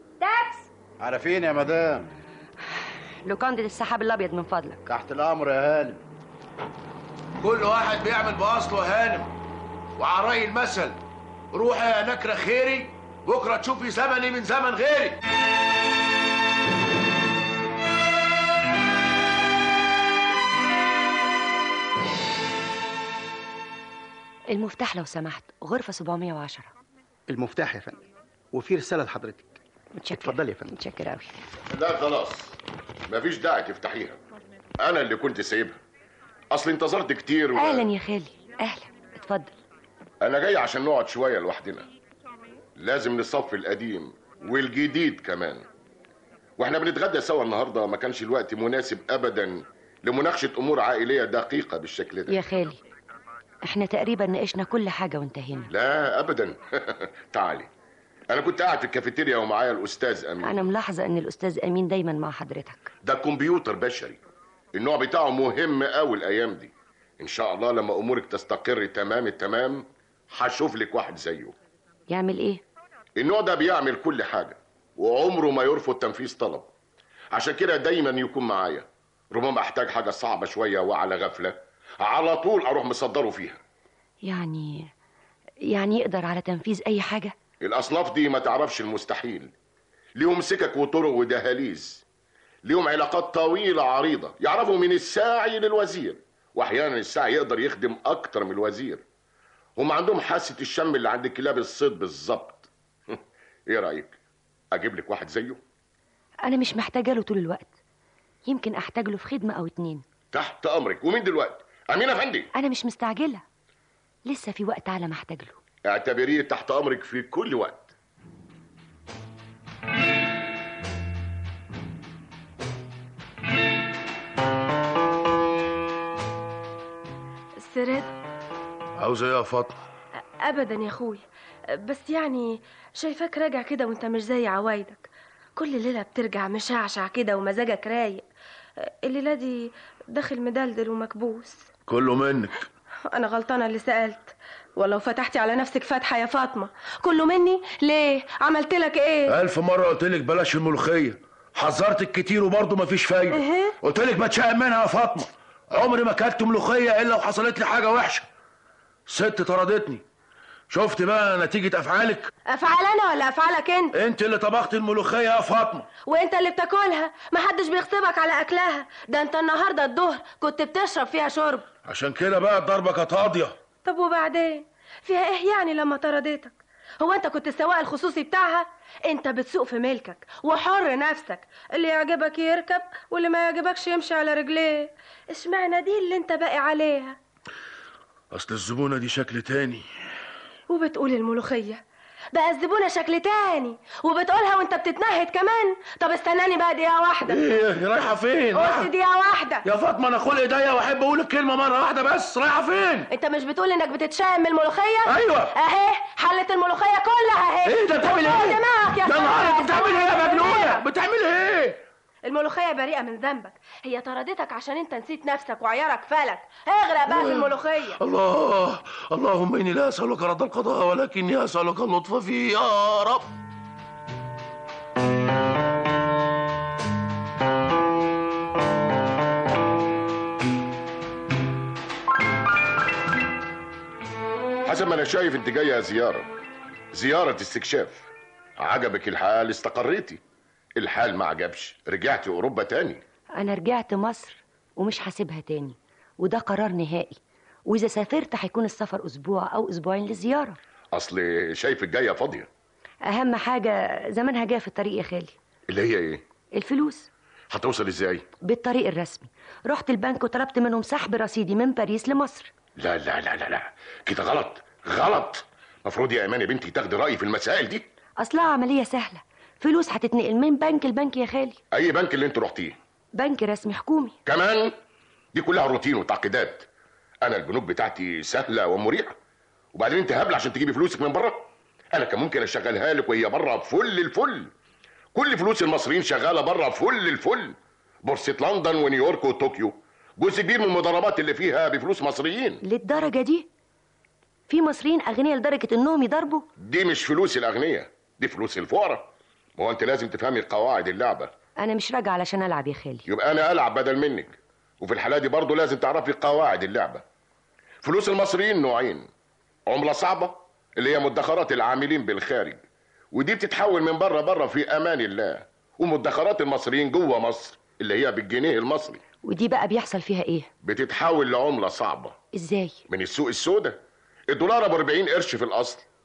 على فين يا مدام؟ لوكاندة السحاب الابيض من فضلك. تحت الامر يا هانم. كل واحد بيعمل باصله يا هانم، وعلى رأي المثل روحي يا نكره خيري بكره تشوفي زمني من زمن غيري. المفتاح لو سمحت، غرفه 710. المفتاح يا فندم، وفي رساله لحضرتك. متشكرة. اتفضلي يا فندم. متشكرة قوي. لا خلاص، مفيش داعي تفتحيها، انا اللي كنت سايبها. اصل انتظرت كتير اهلا يا خالي. اهلا، اتفضل. انا جاي عشان نقعد شويه لوحدنا. لازم نصفي القديم والجديد كمان. واحنا بنتغدى سوا النهارده ما كانش الوقت مناسب ابدا لمناقشه امور عائليه دقيقه بالشكل ده. يا خالي احنا تقريبا ناقشنا كل حاجه وانتهينا. لا ابدا. تعالي، انا كنت قاعد في الكافيتيريا ومعايا الاستاذ امين. انا ملاحظه ان الاستاذ امين دايما مع حضرتك. ده كمبيوتر بشري، النوع بتاعه مهم قوي الايام دي. ان شاء الله لما امورك تستقر تمام التمام هشوف لك واحد زيه. يعمل ايه؟ النوع ده بيعمل كل حاجه وعمره ما يرفض تنفيذ طلب. عشان كده دايما يكون معايا. ربما احتاج حاجه صعبه شويه وعلى غفله على طول اروح مصدره فيها. يعني يقدر على تنفيذ اي حاجه؟ الاصناف دي ما تعرفش المستحيل. ليهم سكك وطرق ودهاليز، ليهم علاقات طويله عريضه، يعرفوا من الساعي للوزير، واحيانا الساعي يقدر يخدم اكتر من الوزير. هم عندهم حاسه الشم اللي عند كلاب الصيد بالظبط. ايه رايك اجيب لك واحد زيه؟ انا مش محتاجه له طول الوقت، يمكن احتاج له في خدمه او 2. تحت امرك. ومين دلوقتي؟ امين افندي. انا مش مستعجله، لسه في وقت على ما احتاج له. اعتبريه تحت امرك في كل وقت. سراد. عاوزه ايه يا فاطمه؟ ابدا يا اخوي، بس يعني شايفاك راجع كده وانت مش زي عوايدك. كل ليله بترجع مشعشع كده ومزاجك رايق. الليله دي داخل مدلدل ومكبوس. كله منك. انا غلطانه اللي سالت، ولو فتحتي على نفسك فتحه يا فاطمه. كله مني ليه؟ عملت لك ايه؟ 1000 مره قلت لك بلاش الملوخيه، حذرتك كتير وبرضه مفيش فايده. قلت لك بتشائم منها يا فاطمه. عمري ما اكلت ملوخيه الا وحصلت لي حاجه وحشه. ست طردتني. شفت بقى نتيجه افعالك؟ افعال انا ولا افعالك انت؟ انت اللي طبختي الملوخيه يا فاطمه. وانت اللي بتاكلها، محدش بيغصبك على اكلها. ده انت النهارده الظهر كنت بتشرب فيها شرب. عشان كده بقى الضربه كانت قاضيه. طب وبعدين فيها ايه يعني لما طردتك؟ هو انت كنت السواق الخصوصي بتاعها؟ انت بتسوق في ملكك وحر نفسك، اللي يعجبك يركب واللي ما يعجبكش يمشي على رجليه. اشمعنى دي اللي انت باقي عليها؟ اصل الزبونه دي شكل تاني. وبتقول الملوخيه بقى الزبونه شكل تاني وبتقولها وانت بتتنهد كمان. طب استناني بقى دقيقه واحده. ايه رايحه فين؟ قلت دقيقه واحده يا فاطمه. انا خلق ضيق واحب اقول الكلمه مره واحده بس. رايحه فين؟ انت مش بتقول انك بتتشائم من الملوخيه؟ ايوه اهي حله الملوخيه كلها اهي. ايه ده بتعمل ايه؟ دماغك يا نهار انت بتعمل ايه يا مجنونه؟ بتعمل ايه؟ الملوخيه بريئه من ذنبك، هي طردتك عشان انت نسيت نفسك وعيارك فلك. اغرق بقى في الملوخيه. الله. اللهم اني لا اسالك رد القضاء ولكني اسالك اللطف فيه يا رب. حسب ما انا شايف انت جايه زياره استكشاف. عجبك الحال استقريتي، الحال ما عجبش رجعتي اوروبا تاني. انا رجعت مصر ومش هسيبها تاني، وده قرار نهائي. واذا سافرت هيكون السفر اسبوع او اسبوعين للزياره. اصل شايفك جايه فاضيه. اهم حاجه زمانها جايه في الطريق يا خالي. اللي هي ايه؟ الفلوس. هتوصل ازاي؟ بالطريق الرسمي. رحت البنك وطلبت منهم سحب رصيدي من باريس لمصر. لا لا لا لا لا، كده غلط. مفروض يا امان يا بنتي تاخدي رايي في المسائل دي. اصلها عمليه سهله، فلوس هتتنقل من بنك لبنك يا خالي. اي بنك اللي انت رحتيه؟ بنك رسمي حكومي. كمان؟ دي كلها روتين وتعقيدات. انا البنوك بتاعتي سهله ومريحه. وبعدين انت هبل عشان تجيبي فلوسك من بره؟ انا كان ممكن اشغلها لك وهي بره فل الفل. كل فلوس المصريين شغاله بره فل الفل. بورصه لندن ونيويورك وطوكيو جزء كبير من المضاربات اللي فيها بفلوس مصريين. للدرجه دي؟ في مصريين اغنياء لدرجه انهم يضربوا؟ دي مش فلوس الاغنياء، دي فلوس الفقراء. ما هو انت لازم تفهمي قواعد اللعبه. انا مش راجعه علشان العب يا خالي. يبقى انا العب بدل منك. وفي الحاله دي برضه لازم تعرفي قواعد اللعبه. فلوس المصريين نوعين: عمله صعبه اللي هي مدخرات العاملين بالخارج، ودي بتتحول من بره في امان الله، ومدخرات المصريين جوه مصر اللي هي بالجنيه المصري. ودي بقى بيحصل فيها ايه؟ بتتحول لعمله صعبه. ازاي؟ من السوق السوداء. الدولار ب 40 قرش في الاصل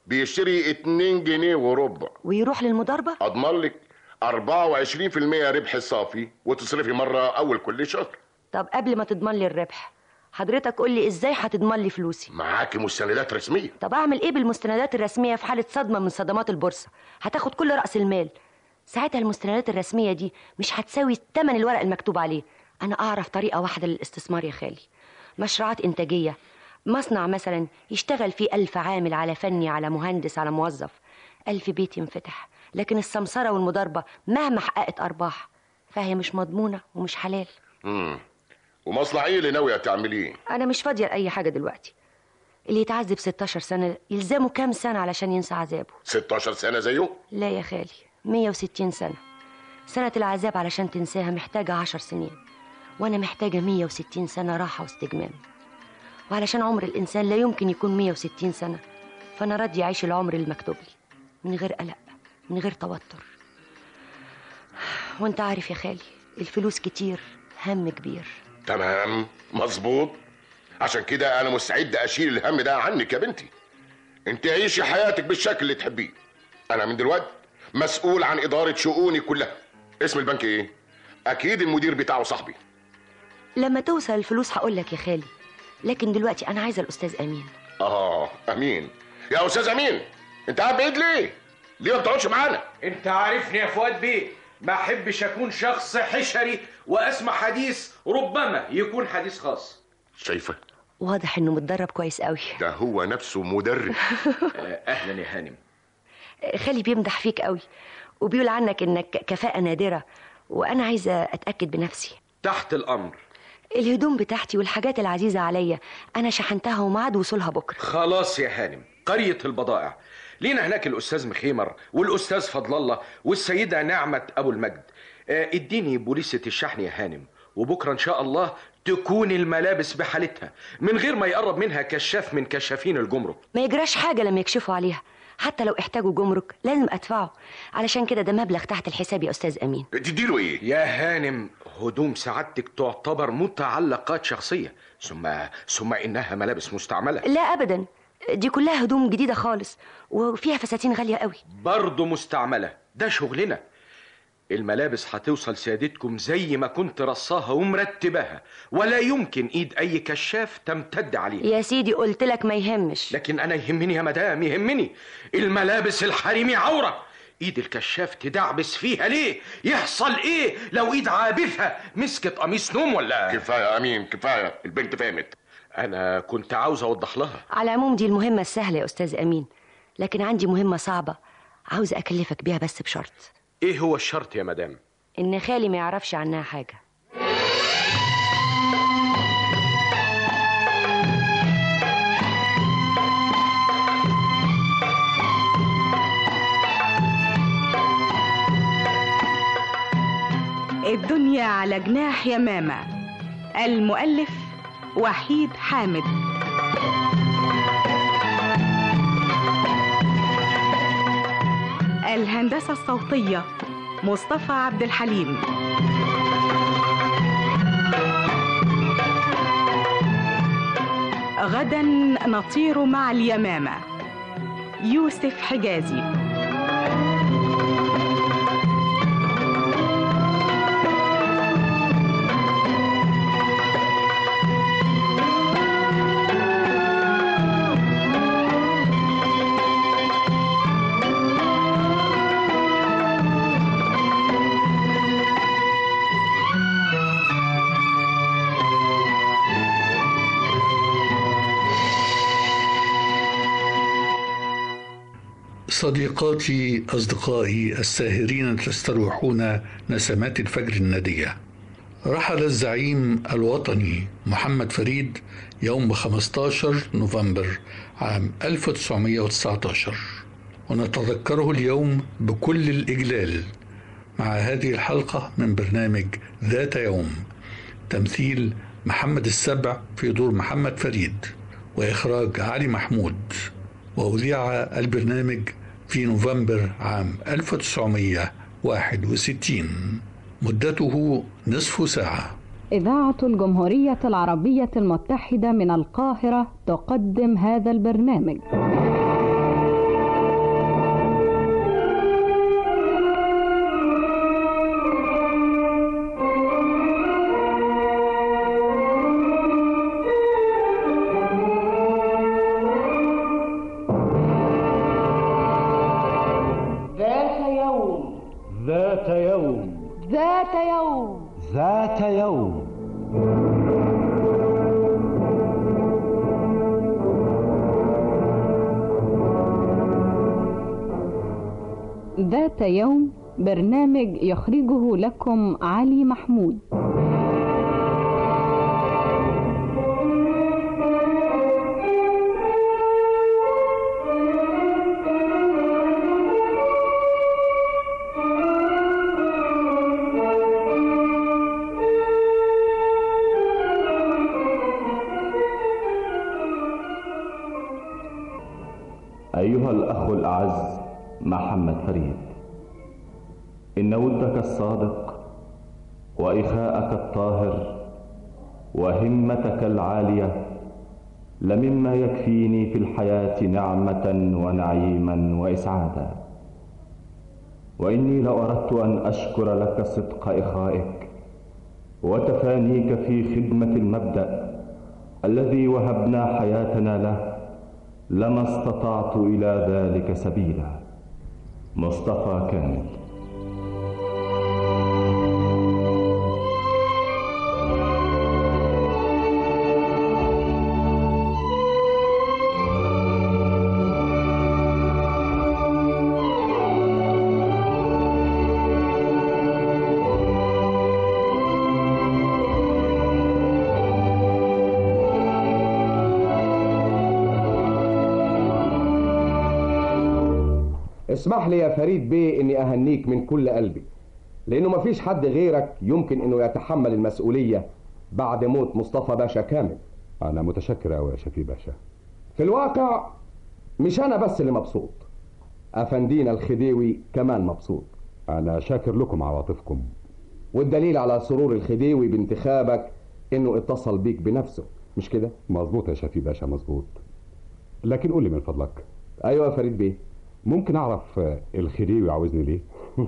بيشتري 2 جنيه وربع ويروح للمضاربة؟ اضمن لك 24% ربح صافي، وتصرفي مرة اول كل شهر. طب قبل ما تضمن لي الربح حضرتك قول لي ازاي هتضمن لي فلوسي؟ معاكي مستندات رسمية. طب اعمل ايه بالمستندات الرسمية في حالة صدمة من صدمات البورصة؟ هتاخد كل رأس المال. ساعتها المستندات الرسمية دي مش هتساوي ثمن الورق المكتوب عليه. انا اعرف طريقة واحدة للاستثمار يا خالي، مشروعات انتاجية، مصنع مثلا يشتغل فيه 1000 عامل، على فني، على مهندس، على موظف، 1000 بيت ينفتح. لكن السمسرة والمضاربة مهما حققت أرباح فهي مش مضمونة ومش حلال. ومصنع ايه اللي ناوية تعمليه؟ أنا مش فاضية لأي حاجة دلوقتي. اللي يتعذب 16 سنة يلزمه كام سنة علشان ينسى عذابه؟ 16 سنة زيه؟ لا يا خالي، 160 سنة. سنة العذاب علشان تنساها محتاجة 10 سنين، وأنا محتاجة 160 سنة راحة واستجمام. وعلشان عمر الإنسان لا يمكن يكون 160 سنة، فأنا راضية أعيش العمر المكتوب لي من غير قلق، من غير توتر. وانت عارف يا خالي، الفلوس كتير، هم كبير. تمام، مظبوط. عشان كده انا مستعد اشيل الهم ده عنك يا بنتي. انت عيشي حياتك بالشكل اللي تحبيه. انا من دلوقتي مسؤول عن ادارة شؤوني كلها. اسم البنك ايه؟ اكيد المدير بتاعه صاحبي. لما توصل الفلوس هقول لك يا خالي، لكن دلوقتي انا عايزه الاستاذ امين. امين. يا استاذ امين، انت قاعد بعيد ليه ما بتقعدش معانا؟ انت عارفني يا فؤاد بيه، ما احبش اكون شخص حشري واسمع حديث ربما يكون حديث خاص. شايفه؟ واضح انه متدرب كويس قوي. ده هو نفسه مدرب. اهلا يا هانم. خالي بيمدح فيك قوي وبيقول عنك انك كفاءة نادرة، وانا عايزه اتاكد بنفسي. تحت الامر. الهدوم بتاعتي والحاجات العزيزة عليا انا شحنتها وميعاد وصولها بكره. خلاص يا هانم، قرية البضائع لينا هناك الأستاذ مخيمر والأستاذ فضل الله والسيدة نعمة أبو المجد. اديني بوليسة الشحن يا هانم، وبكرة إن شاء الله تكون الملابس بحالتها من غير ما يقرب منها كشاف من كشافين الجمرك. ما يجراش حاجة لما يكشفوا عليها، حتى لو احتاجوا جمرك لازم أدفعه، علشان كده ده مبلغ تحت الحساب يا أستاذ أمين. تديله إيه؟ يا هانم، هدوم سعادتك تعتبر متعلقات شخصية، ثم إنها ملابس مستعملة. لا أبدا، دي كلها هدوم جديدة خالص وفيها فساتين غالية قوي. برضو مستعملة، ده شغلنا. الملابس هتوصل سيادتكم زي ما كنت رصاها ومرتباها، ولا يمكن ايد اي كشاف تمتد عليها. يا سيدي قلت لك ما يهمش. لكن انا يهمني يا مدام، يهمني. الملابس الحريمي عورة، ايد الكشاف تدعبس فيها ليه؟ يحصل ايه لو ايد عابثها مسكت قميص نوم ولا؟ كفاية امين، كفاية، البنت فهمت. انا كنت عاوز اوضح لها. على العموم دي المهمة السهلة يا استاذ امين، لكن عندي مهمة صعبة عاوز اكلفك بيها بس بشرط. ايه هو الشرط يا مدام؟ ان خالي ما يعرفش عنها حاجة. الدنيا على جناح يمامة. المؤلف وحيد حامد. الهندسة الصوتية مصطفى عبد الحليم. غدا نطير مع اليمامة. يوسف حجازي. صديقاتي أصدقائي الساهرين تستروحون نسمات الفجر الندية، رحل الزعيم الوطني محمد فريد يوم 15 نوفمبر عام 1919، ونتذكره اليوم بكل الإجلال مع هذه الحلقة من برنامج ذات يوم، تمثيل محمد السبع في دور محمد فريد، وإخراج علي محمود. وأذيع البرنامج في نوفمبر عام 1961، مدته نصف ساعة. إذاعة الجمهورية العربية المتحدة من القاهرة تقدم هذا البرنامج. ذات يوم. ذات يوم، برنامج يخرجه لكم علي محمود. أيها الأخ الأعز محمد فريد، إن ودك الصادق وإخاءك الطاهر وهمتك العالية لمما يكفيني في الحياة نعمة ونعيما وإسعادا، وإني لأردت أن أشكر لك صدق إخائك وتفانيك في خدمة المبدأ الذي وهبنا حياتنا له، لما استطعت إلى ذلك سبيلا. مصطفى كامل. اسمح لي يا فريد بيه اني اهنيك من كل قلبي، لانه مفيش حد غيرك يمكن انه يتحمل المسؤولية بعد موت مصطفى باشا كامل. انا متشكر قوي يا شفيق باشا. في الواقع مش انا بس اللي مبسوط، افندينا الخديوي كمان مبسوط. انا شاكر لكم عواطفكم، والدليل على سرور الخديوي بانتخابك انه اتصل بيك بنفسه، مش كده؟ مظبوط يا شفيق باشا، مظبوط. لكن قول لي من فضلك. ايوه يا فريد بيه. ممكن اعرف الخديوي عاوزني ليه؟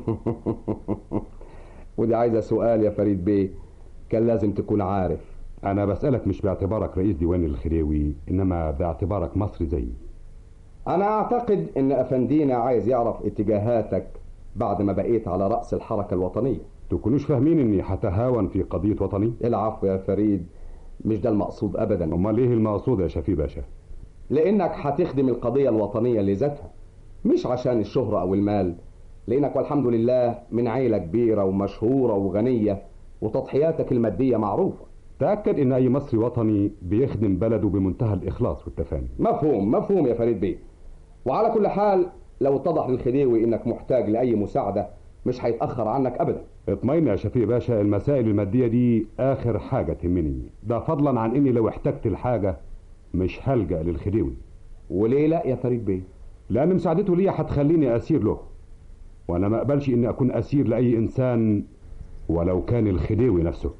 ودي عايزه سؤال يا فريد بيه، كان لازم تكون عارف. انا بسألك مش باعتبارك رئيس ديوان الخديوي، انما باعتبارك مصري زيي. انا اعتقد ان افندينا عايز يعرف اتجاهاتك بعد ما بقيت على رأس الحركة الوطنية. تكونوش فاهمين اني هتهاون في قضية وطني؟ العفو يا فريد، مش ده المقصود ابدا. امال ايه المقصود يا شفيق باشا؟ لانك هتخدم القضية الوطنية لذاتها، مش عشان الشهرة او المال، لانك والحمد لله من عيلة كبيرة ومشهورة وغنية، وتضحياتك المادية معروفة. تأكد ان اي مصري وطني بيخدم بلده بمنتهى الاخلاص والتفاني. مفهوم يا فريد بيه. وعلى كل حال لو اتضح للخديوي انك محتاج لاي مساعدة مش هيتأخر عنك ابدا. اطمئن يا شفيق باشا، المسائل المادية دي اخر حاجة تهمني، ده فضلا عن اني لو احتجت الحاجة مش هلجأ للخديوي. وليه لا يا فريد بيه؟ لأن مساعدته ليا هتخليني أسير له، وأنا ما أقبلش إني أكون أسير لأي إنسان ولو كان الخديوي نفسه.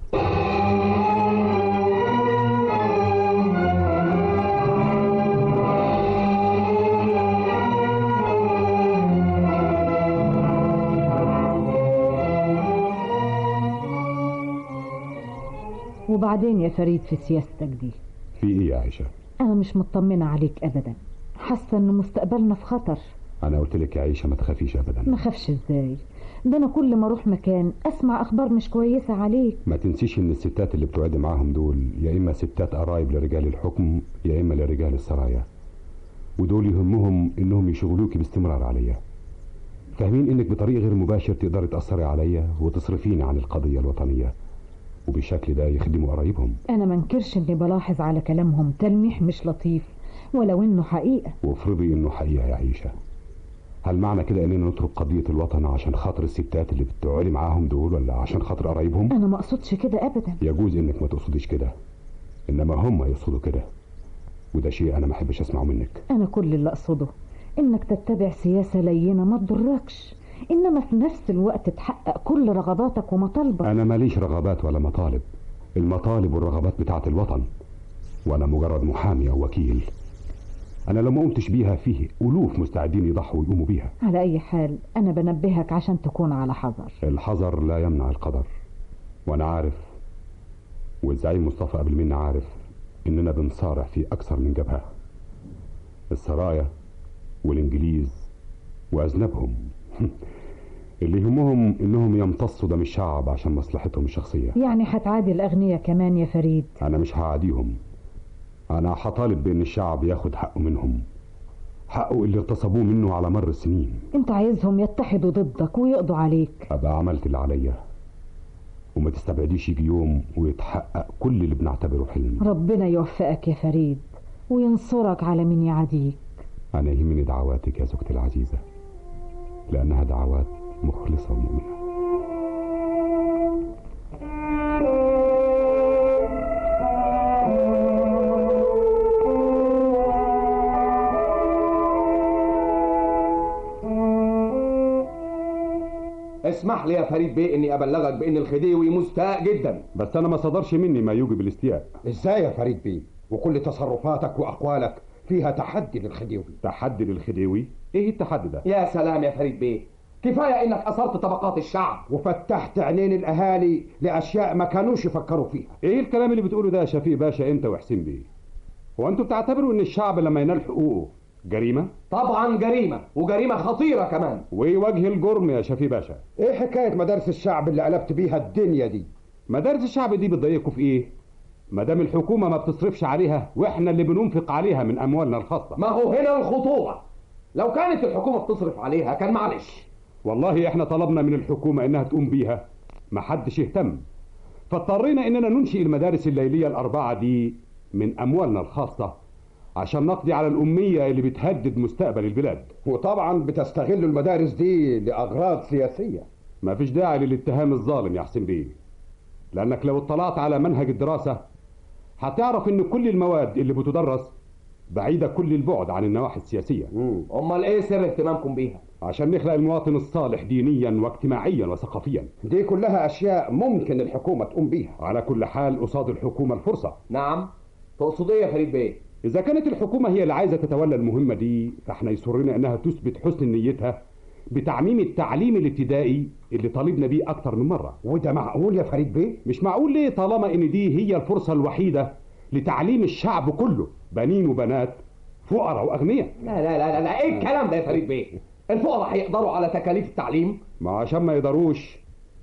وبعدين يا فريد في سياستك دي؟ في إيه يا عائشة؟ أنا مش مطمنة عليك أبدا، حاسة إن مستقبلنا في خطر. أنا قلت لك يا عائشة ما تخافيش أبدا. ما خافش إزاي؟ ده أنا كل ما أروح مكان أسمع أخبار مش كويسة عليك. ما تنسيش إن الستات اللي بتقعدي معاهم دول يا إما ستات قرايب لرجال الحكم يا إما لرجال السرايا، ودول يهمهم إنهم يشغلوكي باستمرار عليا. فاهمين إنك بطريق غير مباشر تقدري تأثري عليا وتصرفيني عن القضية الوطنية، وبالشكل ده يخدموا قرايبهم. أنا منكرش إني بلاحظ على كلامهم تلميح مش لطيف ولو إنه حقيقة. وافرضي إنه حقيقة يا عيشة، هل معنى كده إننا نترك قضية الوطن عشان خاطر الستات اللي بتقعدي معاهم دول ولا عشان خاطر قرايبهم؟ أنا ما أقصدش كده أبدا. يجوز إنك ما تقصديش كده، إنما هم يقصدوا كده، وده شيء أنا ما أحبش أسمعه منك. أنا كل اللي أقصده إنك تتبع سياسة لينة ما تضركش، إنما في نفس الوقت تحقق كل رغباتك ومطالبك. أنا ماليش رغبات ولا مطالب، المطالب والرغبات بتاعت الوطن، وأنا مجرد محامي أو وكيل. أنا لو ما قمتش بيها فيه ألوف مستعدين يضحوا ويقوموا بيها. على أي حال أنا بنبهك عشان تكون على حذر. الحذر لا يمنع القدر، وأنا عارف والزعيم مصطفى قبل مني عارف إننا بنصارع في أكثر من جبهة، السرايا والإنجليز وأذنبهم. اللي يهمهم انهم يمتصوا دم الشعب عشان مصلحتهم الشخصية. يعني هتعادي الأغنياء كمان يا فريد؟ انا مش هعاديهم، انا هطالب بان الشعب ياخد حقه منهم، حقه اللي اغتصبوه منه على مر السنين. انت عايزهم يتحدوا ضدك ويقضوا عليك. ابقى عملت اللي عليا، وما تستبعديش يجي يوم ويتحقق كل اللي بنعتبره حلم. ربنا يوفقك يا فريد وينصرك على من يعاديك. انا يهمني دعواتك يا زوجتي العزيزة، لانها دعوات مخلصة ومؤمنة. اسمح لي يا فريد بيه اني ابلغك بان الخديوي مستاء جدا. بس انا ما صدرش مني ما يوجب الاستياء. ازاي يا فريد بيه؟ وكل تصرفاتك واقوالك فيها تحدي للخديوي. تحدي للخديوي؟ ايه التحدي ده؟ يا سلام يا فريد بيه، كفايه انك اثرت طبقات الشعب وفتحت عينين الاهالي لاشياء ما كانوش يفكروا فيها. ايه الكلام اللي بتقوله ده يا شفيق باشا انت وحسين بيه؟ هو انتوا بتعتبروا ان الشعب لما ينال حقوقه جريمة؟ طبعا جريمة، وجريمة خطيرة كمان. وايه وجه الجرم يا شفيق باشا؟ ايه حكاية مدارس الشعب اللي قلبت بيها الدنيا دي؟ مدارس الشعب دي بتضايقكم في ايه؟ ما دام الحكومة ما بتصرفش عليها واحنا اللي بننفق عليها من اموالنا الخاصة. ما هو هنا الخطورة، لو كانت الحكومة بتصرف عليها كان معلش. والله احنا طلبنا من الحكومة انها تقوم بيها، ما حدش اهتم، فاضطرينا اننا ننشئ المدارس الليلية الاربعة دي من اموالنا الخاصة عشان نقضي على الأمية اللي بتهدد مستقبل البلاد. وطبعا بتستغل المدارس دي لأغراض سياسية. ما فيش داعي للاتهام الظالم يا حسين بيه، لأنك لو اطلعت على منهج الدراسة هتعرف إن كل المواد اللي بتدرس بعيدة كل البعد عن النواحي السياسية. أمال إيه سر اهتمامكم بيها؟ عشان نخلق المواطن الصالح دينيا واجتماعيا وثقافيا. دي كلها أشياء ممكن الحكومة تقوم بيها. على كل حال قصاد الحكومة الفرصة. نعم، تقصد إيه يا فريد بيه؟ إذا كانت الحكومة هي اللي عايزة تتولى المهمة دي فاحنا يسرنا إنها تثبت حسن نيتها بتعميم التعليم الابتدائي اللي طالبنا بيه أكتر من مرة. وده معقول يا فريد بيه؟ مش معقول ليه طالما إن دي هي الفرصة الوحيدة لتعليم الشعب كله، بنين وبنات، فقراء وأغنياء. لا لا لا لا، إيه الكلام ده يا فريد بيه؟ الفقراء هيقدروا على تكاليف التعليم؟ ما عشان ما يقدروش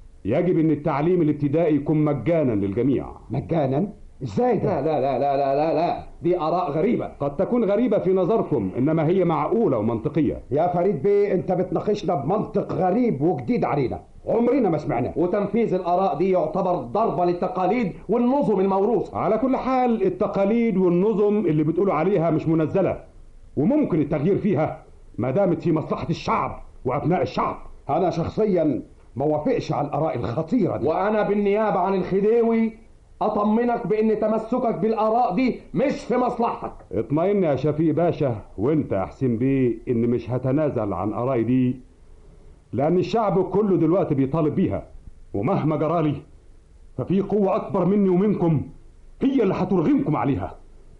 يجب إن التعليم الابتدائي يكون مجانا للجميع. مجانا؟ ازاي ده؟ لا لا لا لا لا لا، دي آراء غريبة. قد تكون غريبة في نظركم، إنما هي معقولة ومنطقية. يا فريد بيه أنت بتناقشنا بمنطق غريب وجديد علينا، عمرنا ما سمعناه. وتنفيذ الآراء دي يعتبر ضربة للتقاليد والنظم الموروثة. على كل حال التقاليد والنظم اللي بتقولوا عليها مش منزلة، وممكن التغيير فيها ما دامت في مصلحة الشعب وأبناء الشعب. أنا شخصيا ما وافقش على الآراء الخطيرة دي، وأنا بالنيابة عن الخديوي أطمنك بأن تمسكك بالآراء دي مش في مصلحتك. اطمئن يا شفيق باشا، وانت يا حسين بيه، ان مش هتنازل عن آرائي دي، لأن الشعب كله دلوقتي بيطالب بيها، ومهما جرالي ففي قوة أكبر مني ومنكم هي اللي هترغمكم عليها.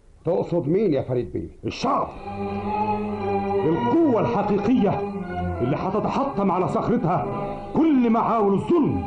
تقصد مين يا فريد بيه؟ الشعب، القوة الحقيقية اللي هتتحطم على صخرتها كل محاول الظلم.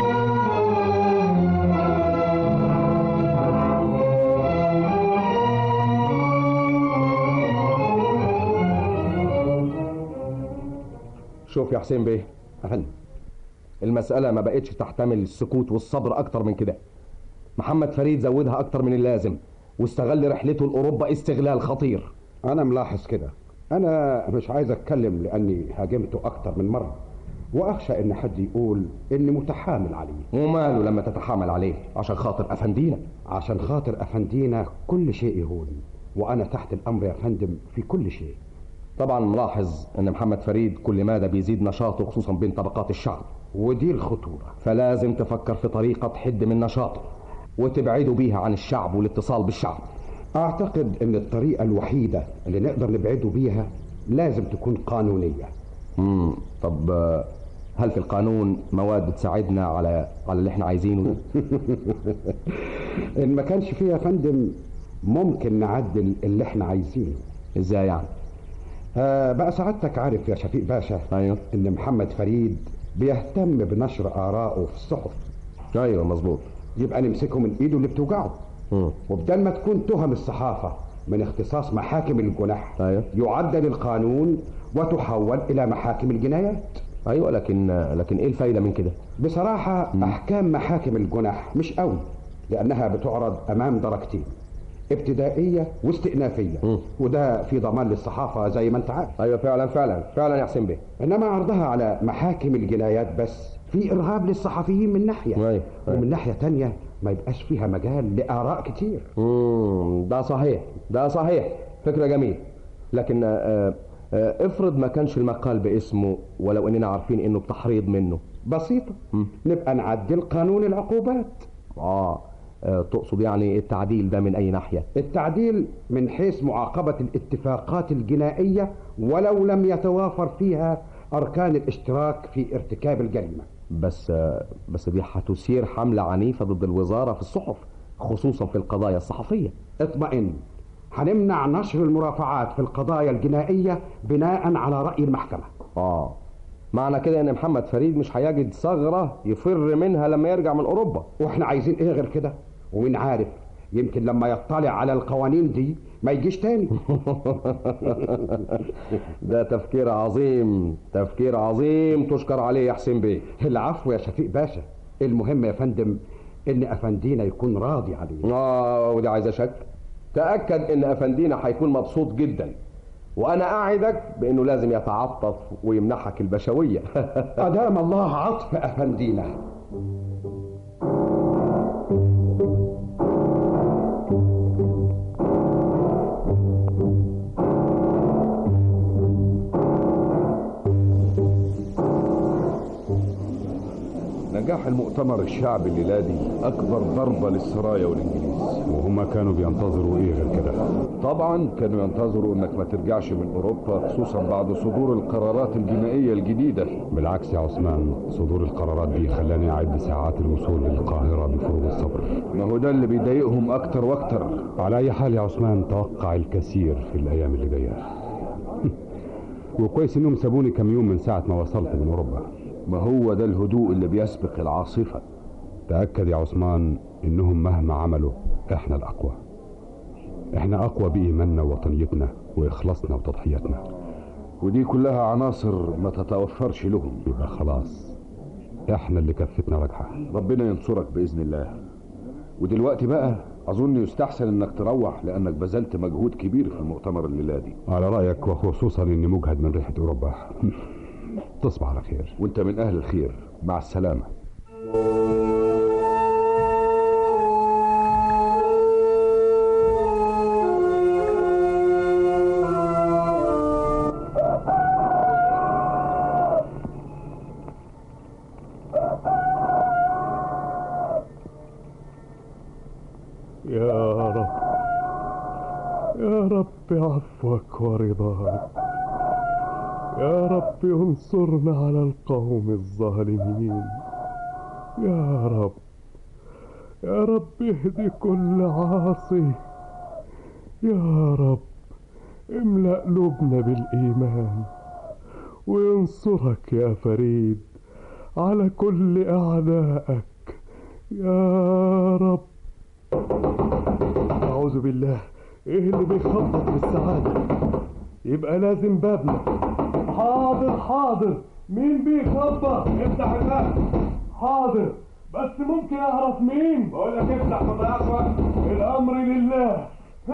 شوف يا حسين بيه، المسألة ما بقتش تحتمل السكوت والصبر أكتر من كده. محمد فريد زودها أكتر من اللازم واستغل رحلته لأوروبا استغلال خطير. أنا ملاحظ كده. أنا مش عايز أتكلم لأني هاجمته أكتر من مرة، وأخشى إن حد يقول إني متحامل عليه. وماله لما تتحامل عليه؟ عشان خاطر أفندينا. عشان خاطر أفندينا كل شيء يهون، وأنا تحت الأمر يا فندم في كل شيء. طبعا ملاحظ ان محمد فريد كل مادة بيزيد نشاطه خصوصا بين طبقات الشعب، ودي الخطورة. فلازم تفكر في طريقة تحد من نشاطه وتبعده بيها عن الشعب والاتصال بالشعب. اعتقد ان الطريقة الوحيدة اللي نقدر نبعده بيها لازم تكون قانونية. طب هل في القانون مواد تساعدنا على اللي احنا عايزينه؟ ان ما كانش فيها يا فندم ممكن نعدل اللي احنا عايزينه. ازاي يعني؟ بقى سعادتك عارف يا شفيق باشا، أيوه، ان محمد فريد بيهتم بنشر آرائه في الصحف. ايوه مظبوط. يبقى نمسكه من ايده اللي بتوجعه. وبدل ما تكون تهم الصحافة من اختصاص محاكم الجنح، أيوه، يعدل القانون وتحول الى محاكم الجنايات. ايوه، لكن ايه الفايده من كده؟ بصراحه احكام محاكم الجنح مش قوي، لانها بتعرض امام درجتين، ابتدائيه واستئنافيه، وده في ضمان للصحافه زي ما انت عارف. ايوه فعلا يا حسين بيه. انما عرضها على محاكم الجنايات بس في ارهاب للصحفيين من ناحيه، أيوة. ومن ناحيه تانية ما يبقاش فيها مجال لاراء كتير. ده صحيح، فكره جميل. لكن افرض ما كانش المقال باسمه، ولو اننا عارفين انه بتحريض منه. بسيطه، نبقى نعدل قانون العقوبات. تقصد يعني التعديل ده من اي ناحيه؟ التعديل من حيث معاقبه الاتفاقات الجنائيه ولو لم يتوافر فيها اركان الاشتراك في ارتكاب الجريمه. بس دي هتثير حمله عنيفه ضد الوزاره في الصحف، خصوصا في القضايا الصحفيه. اطمئن، هنمنع نشر المرافعات في القضايا الجنائيه بناء على راي المحكمه. معنى كده ان محمد فريد مش هيجد ثغره يفر منها لما يرجع من اوروبا، واحنا عايزين ايه غير كده؟ ومين عارف، يمكن لما يطلع على القوانين دي ما يجيش تاني. ده تفكير عظيم تشكر عليه يا حسين بيه. العفو يا شفيق باشا، المهم يا فندم ان افندينا يكون راضي عليه. ودي عايزه شك. تاكد ان افندينا هيكون مبسوط جدا، وانا اعدك بانه لازم يتعطف ويمنحك البشويه. ادام الله عطف افندينا. نجاح المؤتمر الشعبي الليلة دي أكبر ضربة للسرايا والإنجليز. وهما كانوا بينتظروا إيه غير كده؟ طبعا كانوا ينتظروا إنك ما ترجعش من أوروبا، خصوصا بعد صدور القرارات الجنائية الجديدة. بالعكس يا عثمان، صدور القرارات دي خلاني أعد ساعات الوصول للقاهرة بفروض الصبر. ما هو ده اللي بيضايقهم أكتر وأكتر. على أي حال يا عثمان، توقع الكثير في الأيام اللي جاية. وكويس إنهم سابوني كم يوم من ساعة ما وصلت من أوروبا. ما هو ده الهدوء اللي بيسبق العاصفة. تأكد يا عثمان إنهم مهما عملوا إحنا الأقوى. إحنا أقوى بإيماننا ووطنيتنا وإخلاصنا وتضحياتنا، ودي كلها عناصر ما تتوفرش لهم. يبقى خلاص إحنا اللي كفتنا راجحة. ربنا ينصرك بإذن الله. ودلوقتي بقى أظن يستحسن إنك تروح، لأنك بذلت مجهود كبير في المؤتمر الليلة دي. على رأيك، وخصوصا إني مجهد من ريحة أوروبا. تصبح على خير. وانت من اهل الخير. مع السلامة. يا رب عفوك ورضاك. يا رب انصرنا على القوم الظالمين. يا رب اهدي كل عاصي. يا رب املأ قلوبنا بالإيمان، وينصرك يا فريد على كل أعدائك. يا رب. أعوذ بالله، ايه اللي بيخبط بالسعادة؟ يبقى لازم بابنا. حاضر، مين بيخبط؟ افتح الباب. حاضر، بس ممكن اعرف مين؟ بقول لك افتح، ما تضيعش وقت. الامر لله.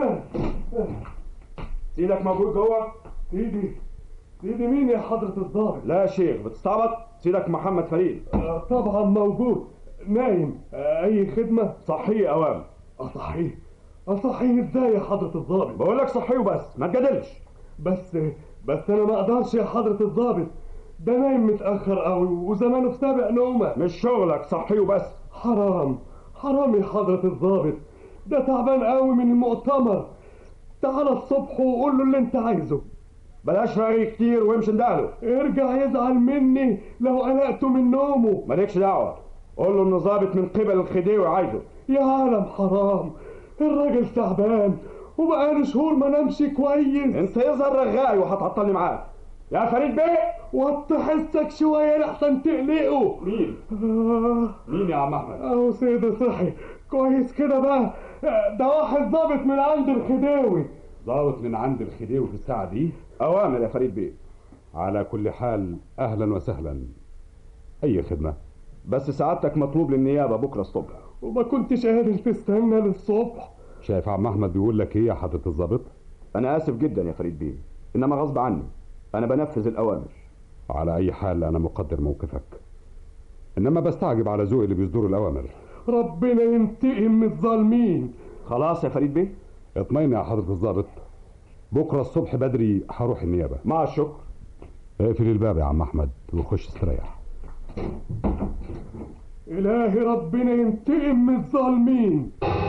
سيدك موجود جوه؟ سيدي مين يا حضرة الضابط؟ لا يا شيخ، بتستعبط. سيدك محمد فريد. طبعا موجود. نايم. اي خدمة؟ صحيه اوام. اصحيه ازاي يا حضرة الضابط؟ بقول لك صحيه وبس، ما تجادلش. بس انا ما اقدرش يا حضرة الضابط، ده نايم متأخر قوي وزمانه في سابق نومه. مش شغلك، صحيه وبس. حرام يا حضرة الضابط، ده تعبان قوي من المؤتمر. تعال الصبح وقول له اللي انت عايزه. بلاش رغي كتير وامشي اندهله. ارجع يزعل مني لو قلقته من نومه. مالكش دعوة، قول له انه ظابط من قبل الخديوي عايزه. يا عالم حرام، الراجل تعبان وبقاله شهور ما نامش كويس. انت يظهر رغاي وهتعطلني معاك يا فريد بيه. وطي حسك شويه لحسن تقلقه. مين يا عم احمد؟ اهو سيدي صحي كويس كده بقى. ده واحد ضابط من عند الخديوي. ضابط من عند الخديوي في الساعه دي؟ اوامر يا فريد بيه. على كل حال أهلا وسهلا. أي خدمة؟ بس سعادتك مطلوب للنيابة بكرة الصبح. وما كنتش قادر تستنى للصبح؟ شايف عم أحمد بيقول لك إيه يا حضرة الضابط؟ أنا آسف جدا يا فريد بيه، إنما غصب عني، أنا بنفذ الأوامر. على أي حال أنا مقدر موقفك، إنما بستعجب على ذوق اللي بيصدروا الأوامر. ربنا ينتقم من الظالمين. خلاص يا فريد بيه، اطمئن يا حضرة الضابط، بكرة الصبح بدري هروح النيابة. مع الشكر. اقفل الباب يا عم أحمد وخش استريح. إلهي ربنا ينتقم من الظالمين.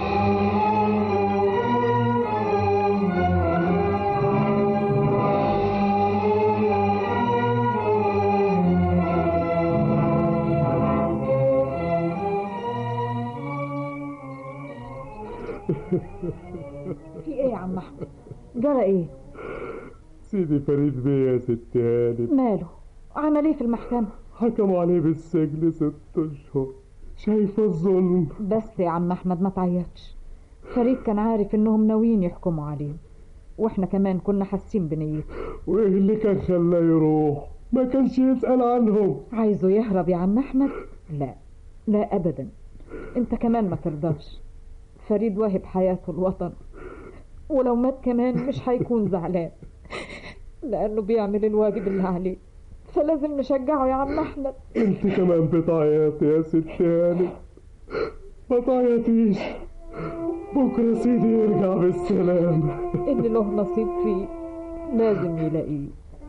في ايه يا عم احمد؟ جرى ايه؟ سيدي فريد بيه يا ست هانم. ماله؟ عمل ايه في المحكمة؟ حكموا عليه بالسجن 6 أشهر. شايفة الظلم؟ بس يا عم احمد ما تعيطش، فريد كان عارف انهم ناويين يحكموا عليه، واحنا كمان كنا حاسين بنيته. وايه اللي كان خلاه يروح؟ ما كانش يسأل عنهم. عايزه يهرب يا عم احمد؟ لا لا ابدا، انت كمان ما ترضاش. فريد واهب حياته الوطن، ولو مات كمان مش هيكون زعلان، لانه بيعمل الواجب اللي عليه، فلازم نشجعه يا عم احمد. انت كمان بتعيطي يا ست هانم؟ ما تعيطيش، بكره سيدي يرجع بالسلام. اللي له نصيب فيه لازم يلاقيه.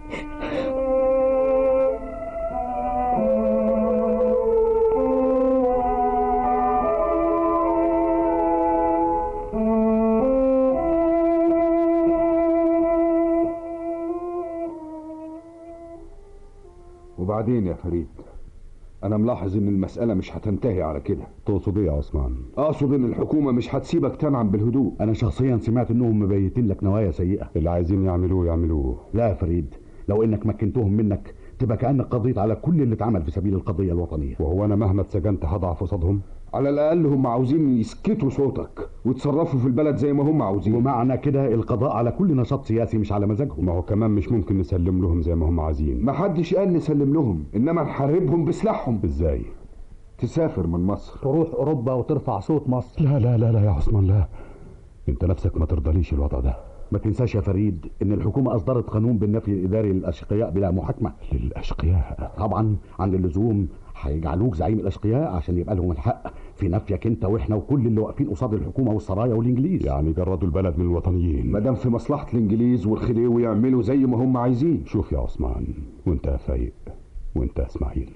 وبعدين يا فريد، انا ملاحظ ان المسألة مش هتنتهي على كده. تقصد ايه يا عثمان؟ اقصد ان الحكومة مش هتسيبك تنعم بالهدوء. انا شخصيا سمعت انهم مبيتين لك نوايا سيئة. اللي عايزين يعملوه يعملوه. لا يا فريد، لو انك مكنتهم منك تبقى كأنك قضيت على كل اللي اتعمل في سبيل القضية الوطنية. وهو انا مهما اتسجنت هضعف قصادهم؟ على الاقل هم عاوزين يسكتوا صوتك ويتصرفوا في البلد زي ما هم عاوزين. ومعنى كده القضاء على كل نشاط سياسي مش على مزاجهم. ما هو كمان مش ممكن نسلم لهم زي ما هم عايزين. ما حدش قال نسلم لهم، انما نحاربهم بسلاحهم. ازاي؟ تسافر من مصر، تروح اوروبا وترفع صوت مصر. لا لا لا لا يا عثمان، لا، انت نفسك ما ترضليش الوضع ده. ما تنساش يا فريد ان الحكومة اصدرت قانون بالنفي الاداري للاشقياء بلا محاكمة. للاشقياء؟ طبعا عند اللزوم هيجعلوك زعيم الاشقياء عشان يبقى لهم الحق في نفيك انت واحنا وكل اللي واقفين قصاد الحكومة والسرايا والانجليز. يعني جردوا البلد من الوطنيين. ما دام في مصلحة الانجليز والخليوي يعملوا زي ما هم عايزين. شوف يا عثمان، وانت يا فايق، وانت يا اسماعيل،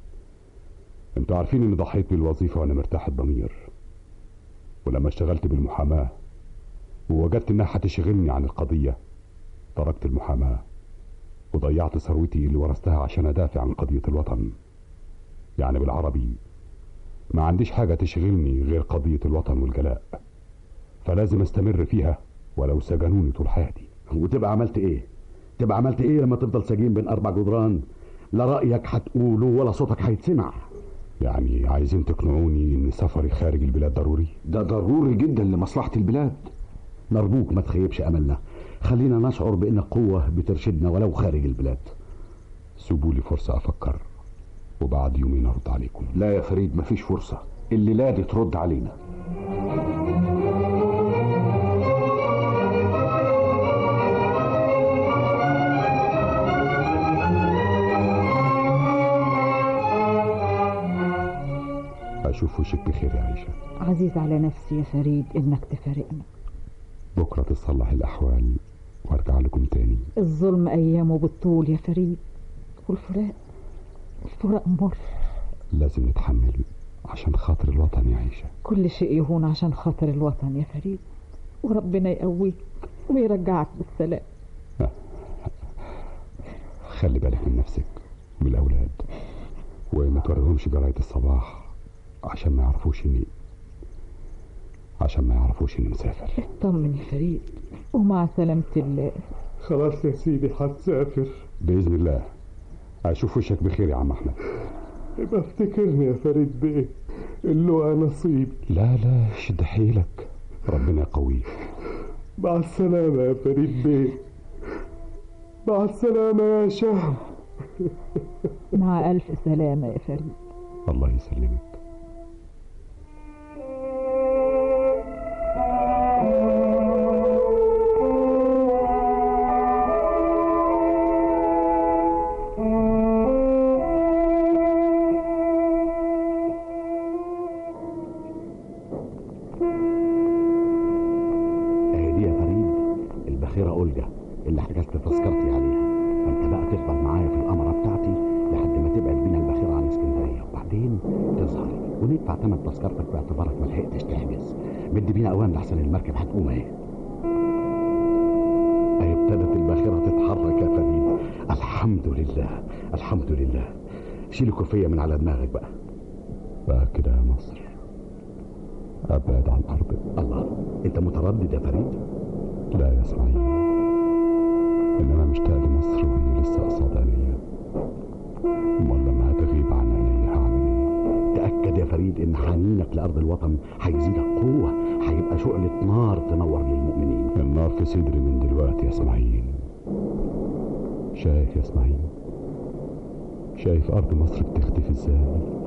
انتوا عارفين اني ضحيت بالوظيفة وانا مرتاح الضمير، ولما اشتغلت بالمحاماة ووجدت انها هتشغلني عن القضية تركت المحاماة وضيعت ثروتي اللي ورثتها عشان ادافع عن قضية الوطن. يعني بالعربي ما عنديش حاجة تشغلني غير قضية الوطن والجلاء، فلازم استمر فيها ولو سجنوني طول حياتي. وتبقى عملت ايه؟ تبقى عملت ايه لما تفضل سجين بين 4 جدران؟ لا رأيك هتقوله ولا صوتك هيتسمع. يعني عايزين تقنعوني ان سفري خارج البلاد ضروري؟ ده ضروري جدا لمصلحة البلاد. نرجوك ما تخيبش املنا، خلينا نشعر بان قوة بترشدنا ولو خارج البلاد. سيبولي فرصة افكر وبعد يومين ارد عليكم. لا يا فريد، مفيش فرصة، الليلة دي ترد علينا. اشوف وشك بخير يا عيشة. عزيز على نفسي يا فريد انك تفارقنا. بكرة تصلح الاحوال وارجع لكم تاني. الظلم ايامه بالطول يا فريد، والفراق مر. لازم نتحمل عشان خاطر الوطن يا عيشة. كل شيء يهون عشان خاطر الوطن يا فريد، وربنا يقويك ويرجعك بالسلام. خلي بالك من نفسك وبالأولاد، وما توريهمش جرايد الصباح عشان ما يعرفوش اني مسافر. اطمن يا فريد ومع سلامة الله. خلاص يا سيدي هتسافر بإذن الله. أشوف وشك بخير يا عم أحمد. يبقى افتكرني يا فريد بيه، اللقا نصيب. لا لا، شد حيلك، ربنا يقويك. مع السلامة يا فريد بيه. مع السلامة يا شهم. مع ألف سلامة يا فريد. الله يسلمك. دي يا فريد البخيرة أولجا اللي حجزت تذكرتي عليها، فانت بقى تفضل معايا في القمرة بتاعتي لحد ما تبعد بينا البخيرة عن اسكندرية، وبعدين تظهر وندفع ثمن تذكرتك باعتبارك ما لحقتش تحجز. مد بينا اوان لحسن المركب هتقوم اهي. ابتدت الباخرة تتحرك يا فريد. الحمد لله الحمد لله. شيل الكوفية من على دماغك بقى كده يا مصر، ابعد عن ارضك. الله، انت متردد يا فريد؟ لا يا اسماعيل، انما مشتاق لمصر وهي لسه قصاد عينيا. امال لما هتغيب عن عينيا هعمل ايه؟ تأكد يا فريد ان حنينك لأرض الوطن هيزيدك قوة، هيبقى شعلة نار تنور للمؤمنين. النار في صدري من دلوقتي يا اسماعيل. شايف يا اسماعيل، شايف ارض مصر بتختفي ازاي؟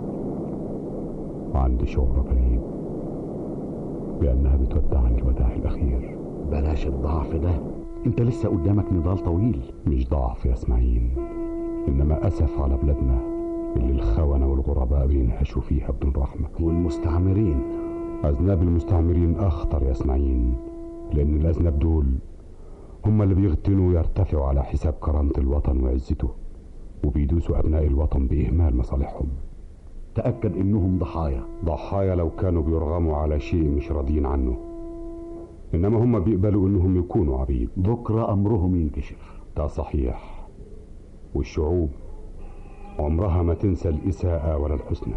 وعندي شعور غريب بانها بتودعني الوداع الاخير. بلاش الضعف ده، انت لسه قدامك نضال طويل. مش ضعف يا اسماعيل، انما اسف على بلادنا اللي الخونة والغرباء بينهشوا فيها بدون رحمة. والمستعمرين، اذناب المستعمرين اخطر يا اسماعيل، لان الاذناب دول هم اللي بيغتنوا ويرتفعوا على حساب كرامة الوطن وعزته، وبيدوسوا ابناء الوطن باهمال مصالحهم. تأكد انهم ضحايا لو كانوا بيرغموا على شيء مش راضيين عنه، انما هم بيقبلوا انهم يكونوا عبيد. بكرة امرهم ينكشف. ده صحيح، والشعوب عمرها ما تنسى الإساءة ولا الحسنى.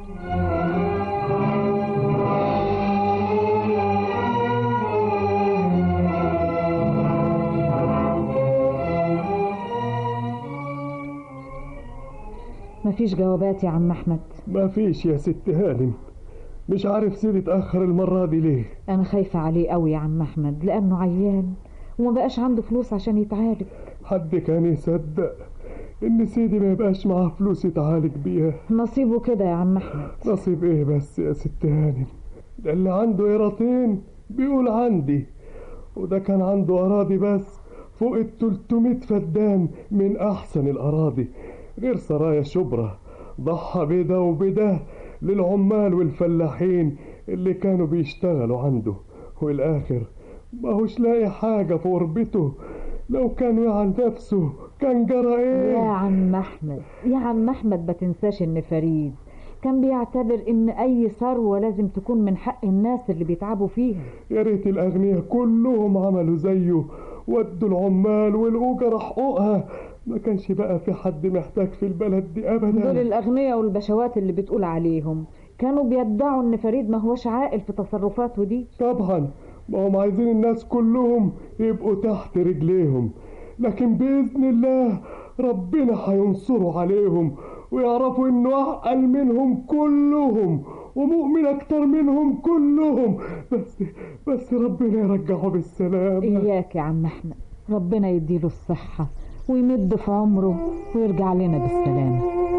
مفيش جوابات يا عم أحمد؟ مفيش يا ست هانم، مش عارف سيدي اتأخر المرة دي ليه. أنا خايفة عليه قوي يا عم أحمد، لأنه عيان وما بقاش عنده فلوس عشان يتعالج. حد كان يصدق ان سيدي ما يبقاش معاه فلوس يتعالج بيها؟ نصيبه كده يا عم أحمد. نصيب ايه بس يا ست هانم؟ ده اللي عنده قيراطين بيقول عندي، وده كان عنده أراضي بس فوق 300 فدان من أحسن الأراضي، غير سرايا شبرا. ضحى بده وبده للعمال والفلاحين اللي كانوا بيشتغلوا عنده، والآخر ما هوش لاقي حاجة في غربته. لو كان يعن نفسه كان جرى ايه؟ يا عم أحمد يا عم أحمد، ما تنساش ان فريد كان بيعتبر ان اي ثروة لازم تكون من حق الناس اللي بيتعبوا فيها. يا ريت الاغنياء كلهم عملوا زيه، ودوا العمال والأجر حقوقها، ما كانش بقى في حد محتاج في البلد دي ابدا. دول الاغنياء والبشوات اللي بتقول عليهم كانوا بيدعوا ان فريد ما هوش عاقل في تصرفاته دي. طبعا ما هم عايزين الناس كلهم يبقوا تحت رجليهم، لكن بإذن الله ربنا هينصروا عليهم ويعرفوا انه اعقل منهم كلهم ومؤمن اكتر منهم كلهم. بس ربنا يرجعه بالسلامة. اياك يا عم احمد، ربنا يديله الصحة ويمد في عمره ويرجع لنا بالسلامة.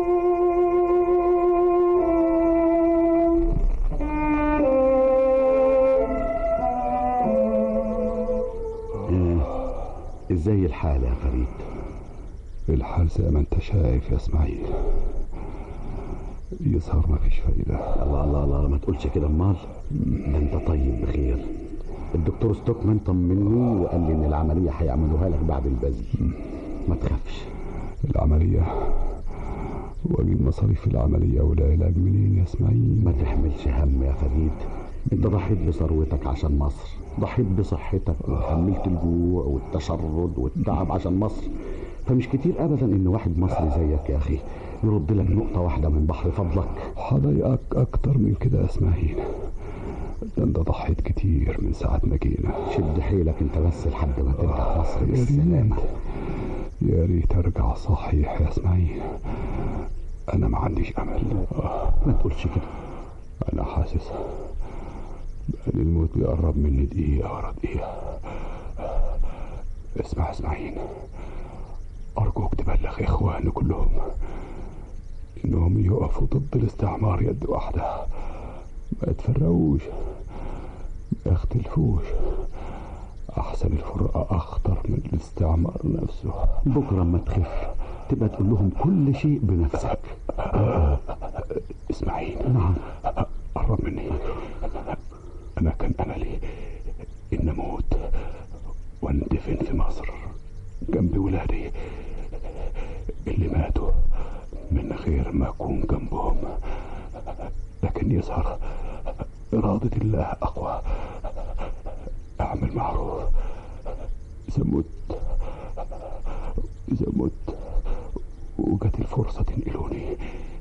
ازاي الحال يا فريد؟ الحال زي ما انت شايف يا اسماعيل، يظهر ما فيش فايدة. الله الله الله، ما تقولش كده. امال ده انت طيب بخير. الدكتور ستوكمان طمني وقال لي ان العملية هيعملوها لك بعد البذل. ما تخافش. العملية؟ واجيب مصاريف العملية والعلاج منين يا اسماعيل؟ ما تحملش هم يا فريد، انت ضحيت بثروتك عشان مصر، ضحيت بصحتك وحملت الجوع والتشرد والتعب عشان مصر، فمش كتير ابدا ان واحد مصري زيك يا اخي يرد لك نقطة واحدة من بحر فضلك. هضايقك اكتر من كده يا اسماعيل، ده انت ضحيت كتير من ساعة ما جينا. شد حيلك انت بس لحد ما ترجع مصر بالسلامة. يا ريت ارجع صحيح يا اسماعيل، انا ما عنديش امل. ما تقولش كده. انا حاسس ان الموت بيقرب مني دقيقة ورا دقيقة. اسمع اسماعيل، أرجوك تبلغ إخواني كلهم إنهم يقفوا ضد الاستعمار يد واحدة، ما يتفرقوش، ما يختلفوش. أحسن الفرقة أخطر من الاستعمار نفسه. بكرة ما تخف تبقى تقول لهم كل شيء بنفسك. إسماعيل. نعم. قرب مني. أنا كان أملي إن أموت واندفن في مصر جنب ولادي اللي ماتوا من غير ما أكون جنبهم، لكن يظهر إرادة الله أقوى. أعمل معروف. إذا مت وجت الفرصة تنقلوني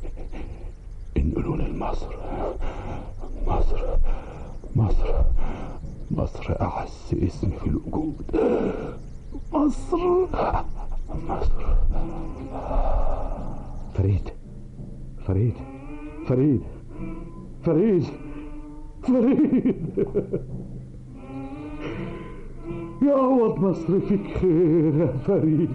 لمصر. مصر أعز اسم في الوجود. مصر. فريد يعوض مصر فيك خير يا فريد.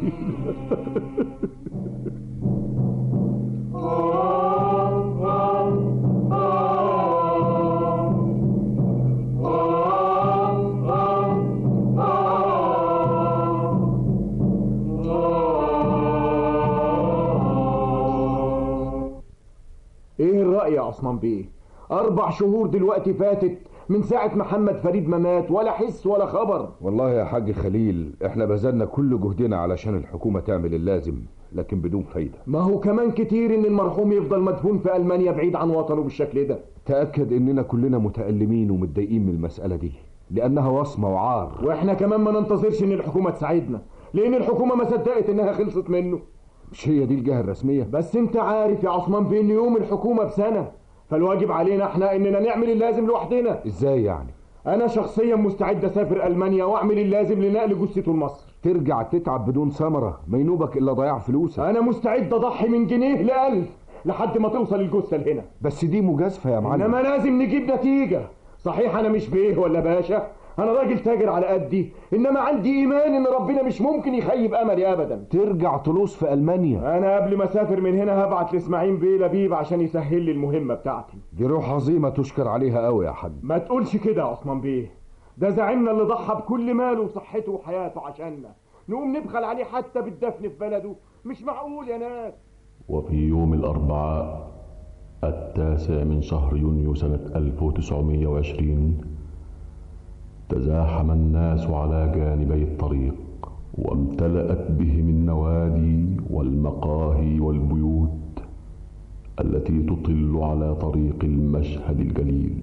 ايه الرأي يا عثمان بيه؟ 4 شهور دلوقتي فاتت من ساعة محمد فريد ما مات، ولا حس ولا خبر. والله يا حاج خليل احنا بذلنا كل جهدنا علشان الحكومة تعمل اللازم، لكن بدون فايدة. ما هو كمان كتير ان المرحوم يفضل مدفون في ألمانيا بعيد عن وطنه بالشكل ده. تأكد اننا كلنا متألمين ومتضايقين من المسألة دي، لأنها وصمة وعار. واحنا كمان ما ننتظرش ان الحكومة تساعدنا، لأن الحكومة ما صدقت انها خلصت منه. مش هي دي الجهة الرسمية؟ بس انت عارف يا عثمان بيه ان يوم الحكومة بسنة، فالواجب علينا احنا اننا نعمل اللازم لوحدنا. ازاي يعني؟ انا شخصيا مستعد اسافر المانيا واعمل اللازم لنقل جثته لمصر. ترجع تتعب بدون ثمرة، ما ينوبك الا ضياع فلوسك. انا مستعد اضحي من جنيه ل1000 لحد ما توصل الجثة لهنا. بس دي مجازفة يا معلم. انما لازم نجيب نتيجة. صحيح انا مش بيه ولا باشا، انا راجل تاجر على قدي، انما عندي ايمان ان ربنا مش ممكن يخيب املي ابدا. ترجع تلوص في المانيا. انا قبل ما اسافر من هنا هبعت لاسماعيل بيه لبيب عشان يسهل لي المهمة بتاعتي. دي روح عظيمة تشكر عليها قوي يا حاج. ما تقولش كده يا عثمان بيه، ده زعيمنا اللي ضحى بكل ماله وصحته وحياته عشاننا، نقوم نبخل عليه حتى بالدفن في بلده؟ مش معقول يا ناس. وفي يوم الأربعاء 9 من شهر يونيو سنة 1920 تزاحم الناس على جانبي الطريق، وامتلأت بهم النوادي والمقاهي والبيوت التي تطل على طريق المشهد الجليل.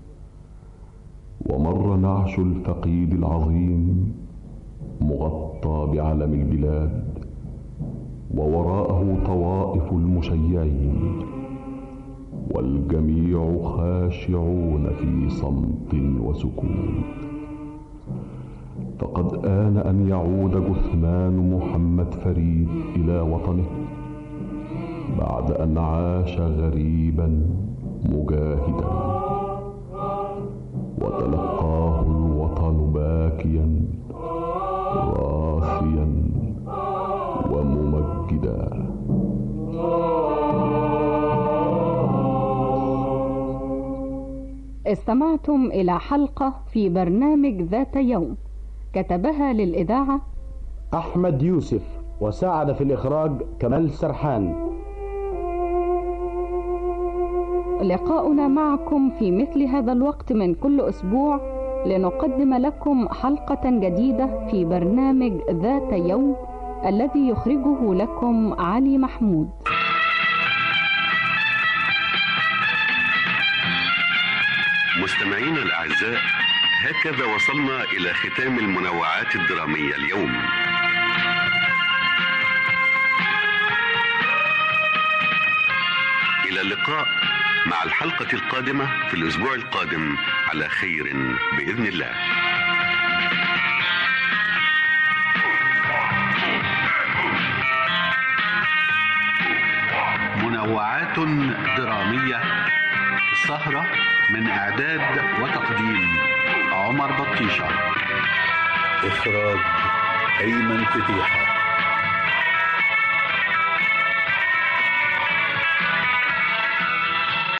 ومر نعش الفقيد العظيم مغطى بعلم البلاد، ووراءه طوائف المشيعين، والجميع خاشعون في صمت وسكون. فقد آن أن يعود جثمان محمد فريد إلى وطنه بعد أن عاش غريبا مجاهدا، وتلقاه الوطن باكيا راثيا وممجدا. استمعتم إلى حلقة في برنامج ذات يوم، كتبها للإذاعة أحمد يوسف، وساعد في الإخراج كمال سرحان. لقاؤنا معكم في مثل هذا الوقت من كل أسبوع لنقدم لكم حلقة جديدة في برنامج ذات يوم الذي يخرجه لكم علي محمود. مستمعينا الأعزاء، هكذا وصلنا إلى ختام المنوعات الدرامية اليوم. إلى اللقاء مع الحلقة القادمة في الأسبوع القادم على خير بإذن الله. منوعات درامية، السهرة من إعداد وتقديم عمر بطيشة، إخراج أيمن فتيحة.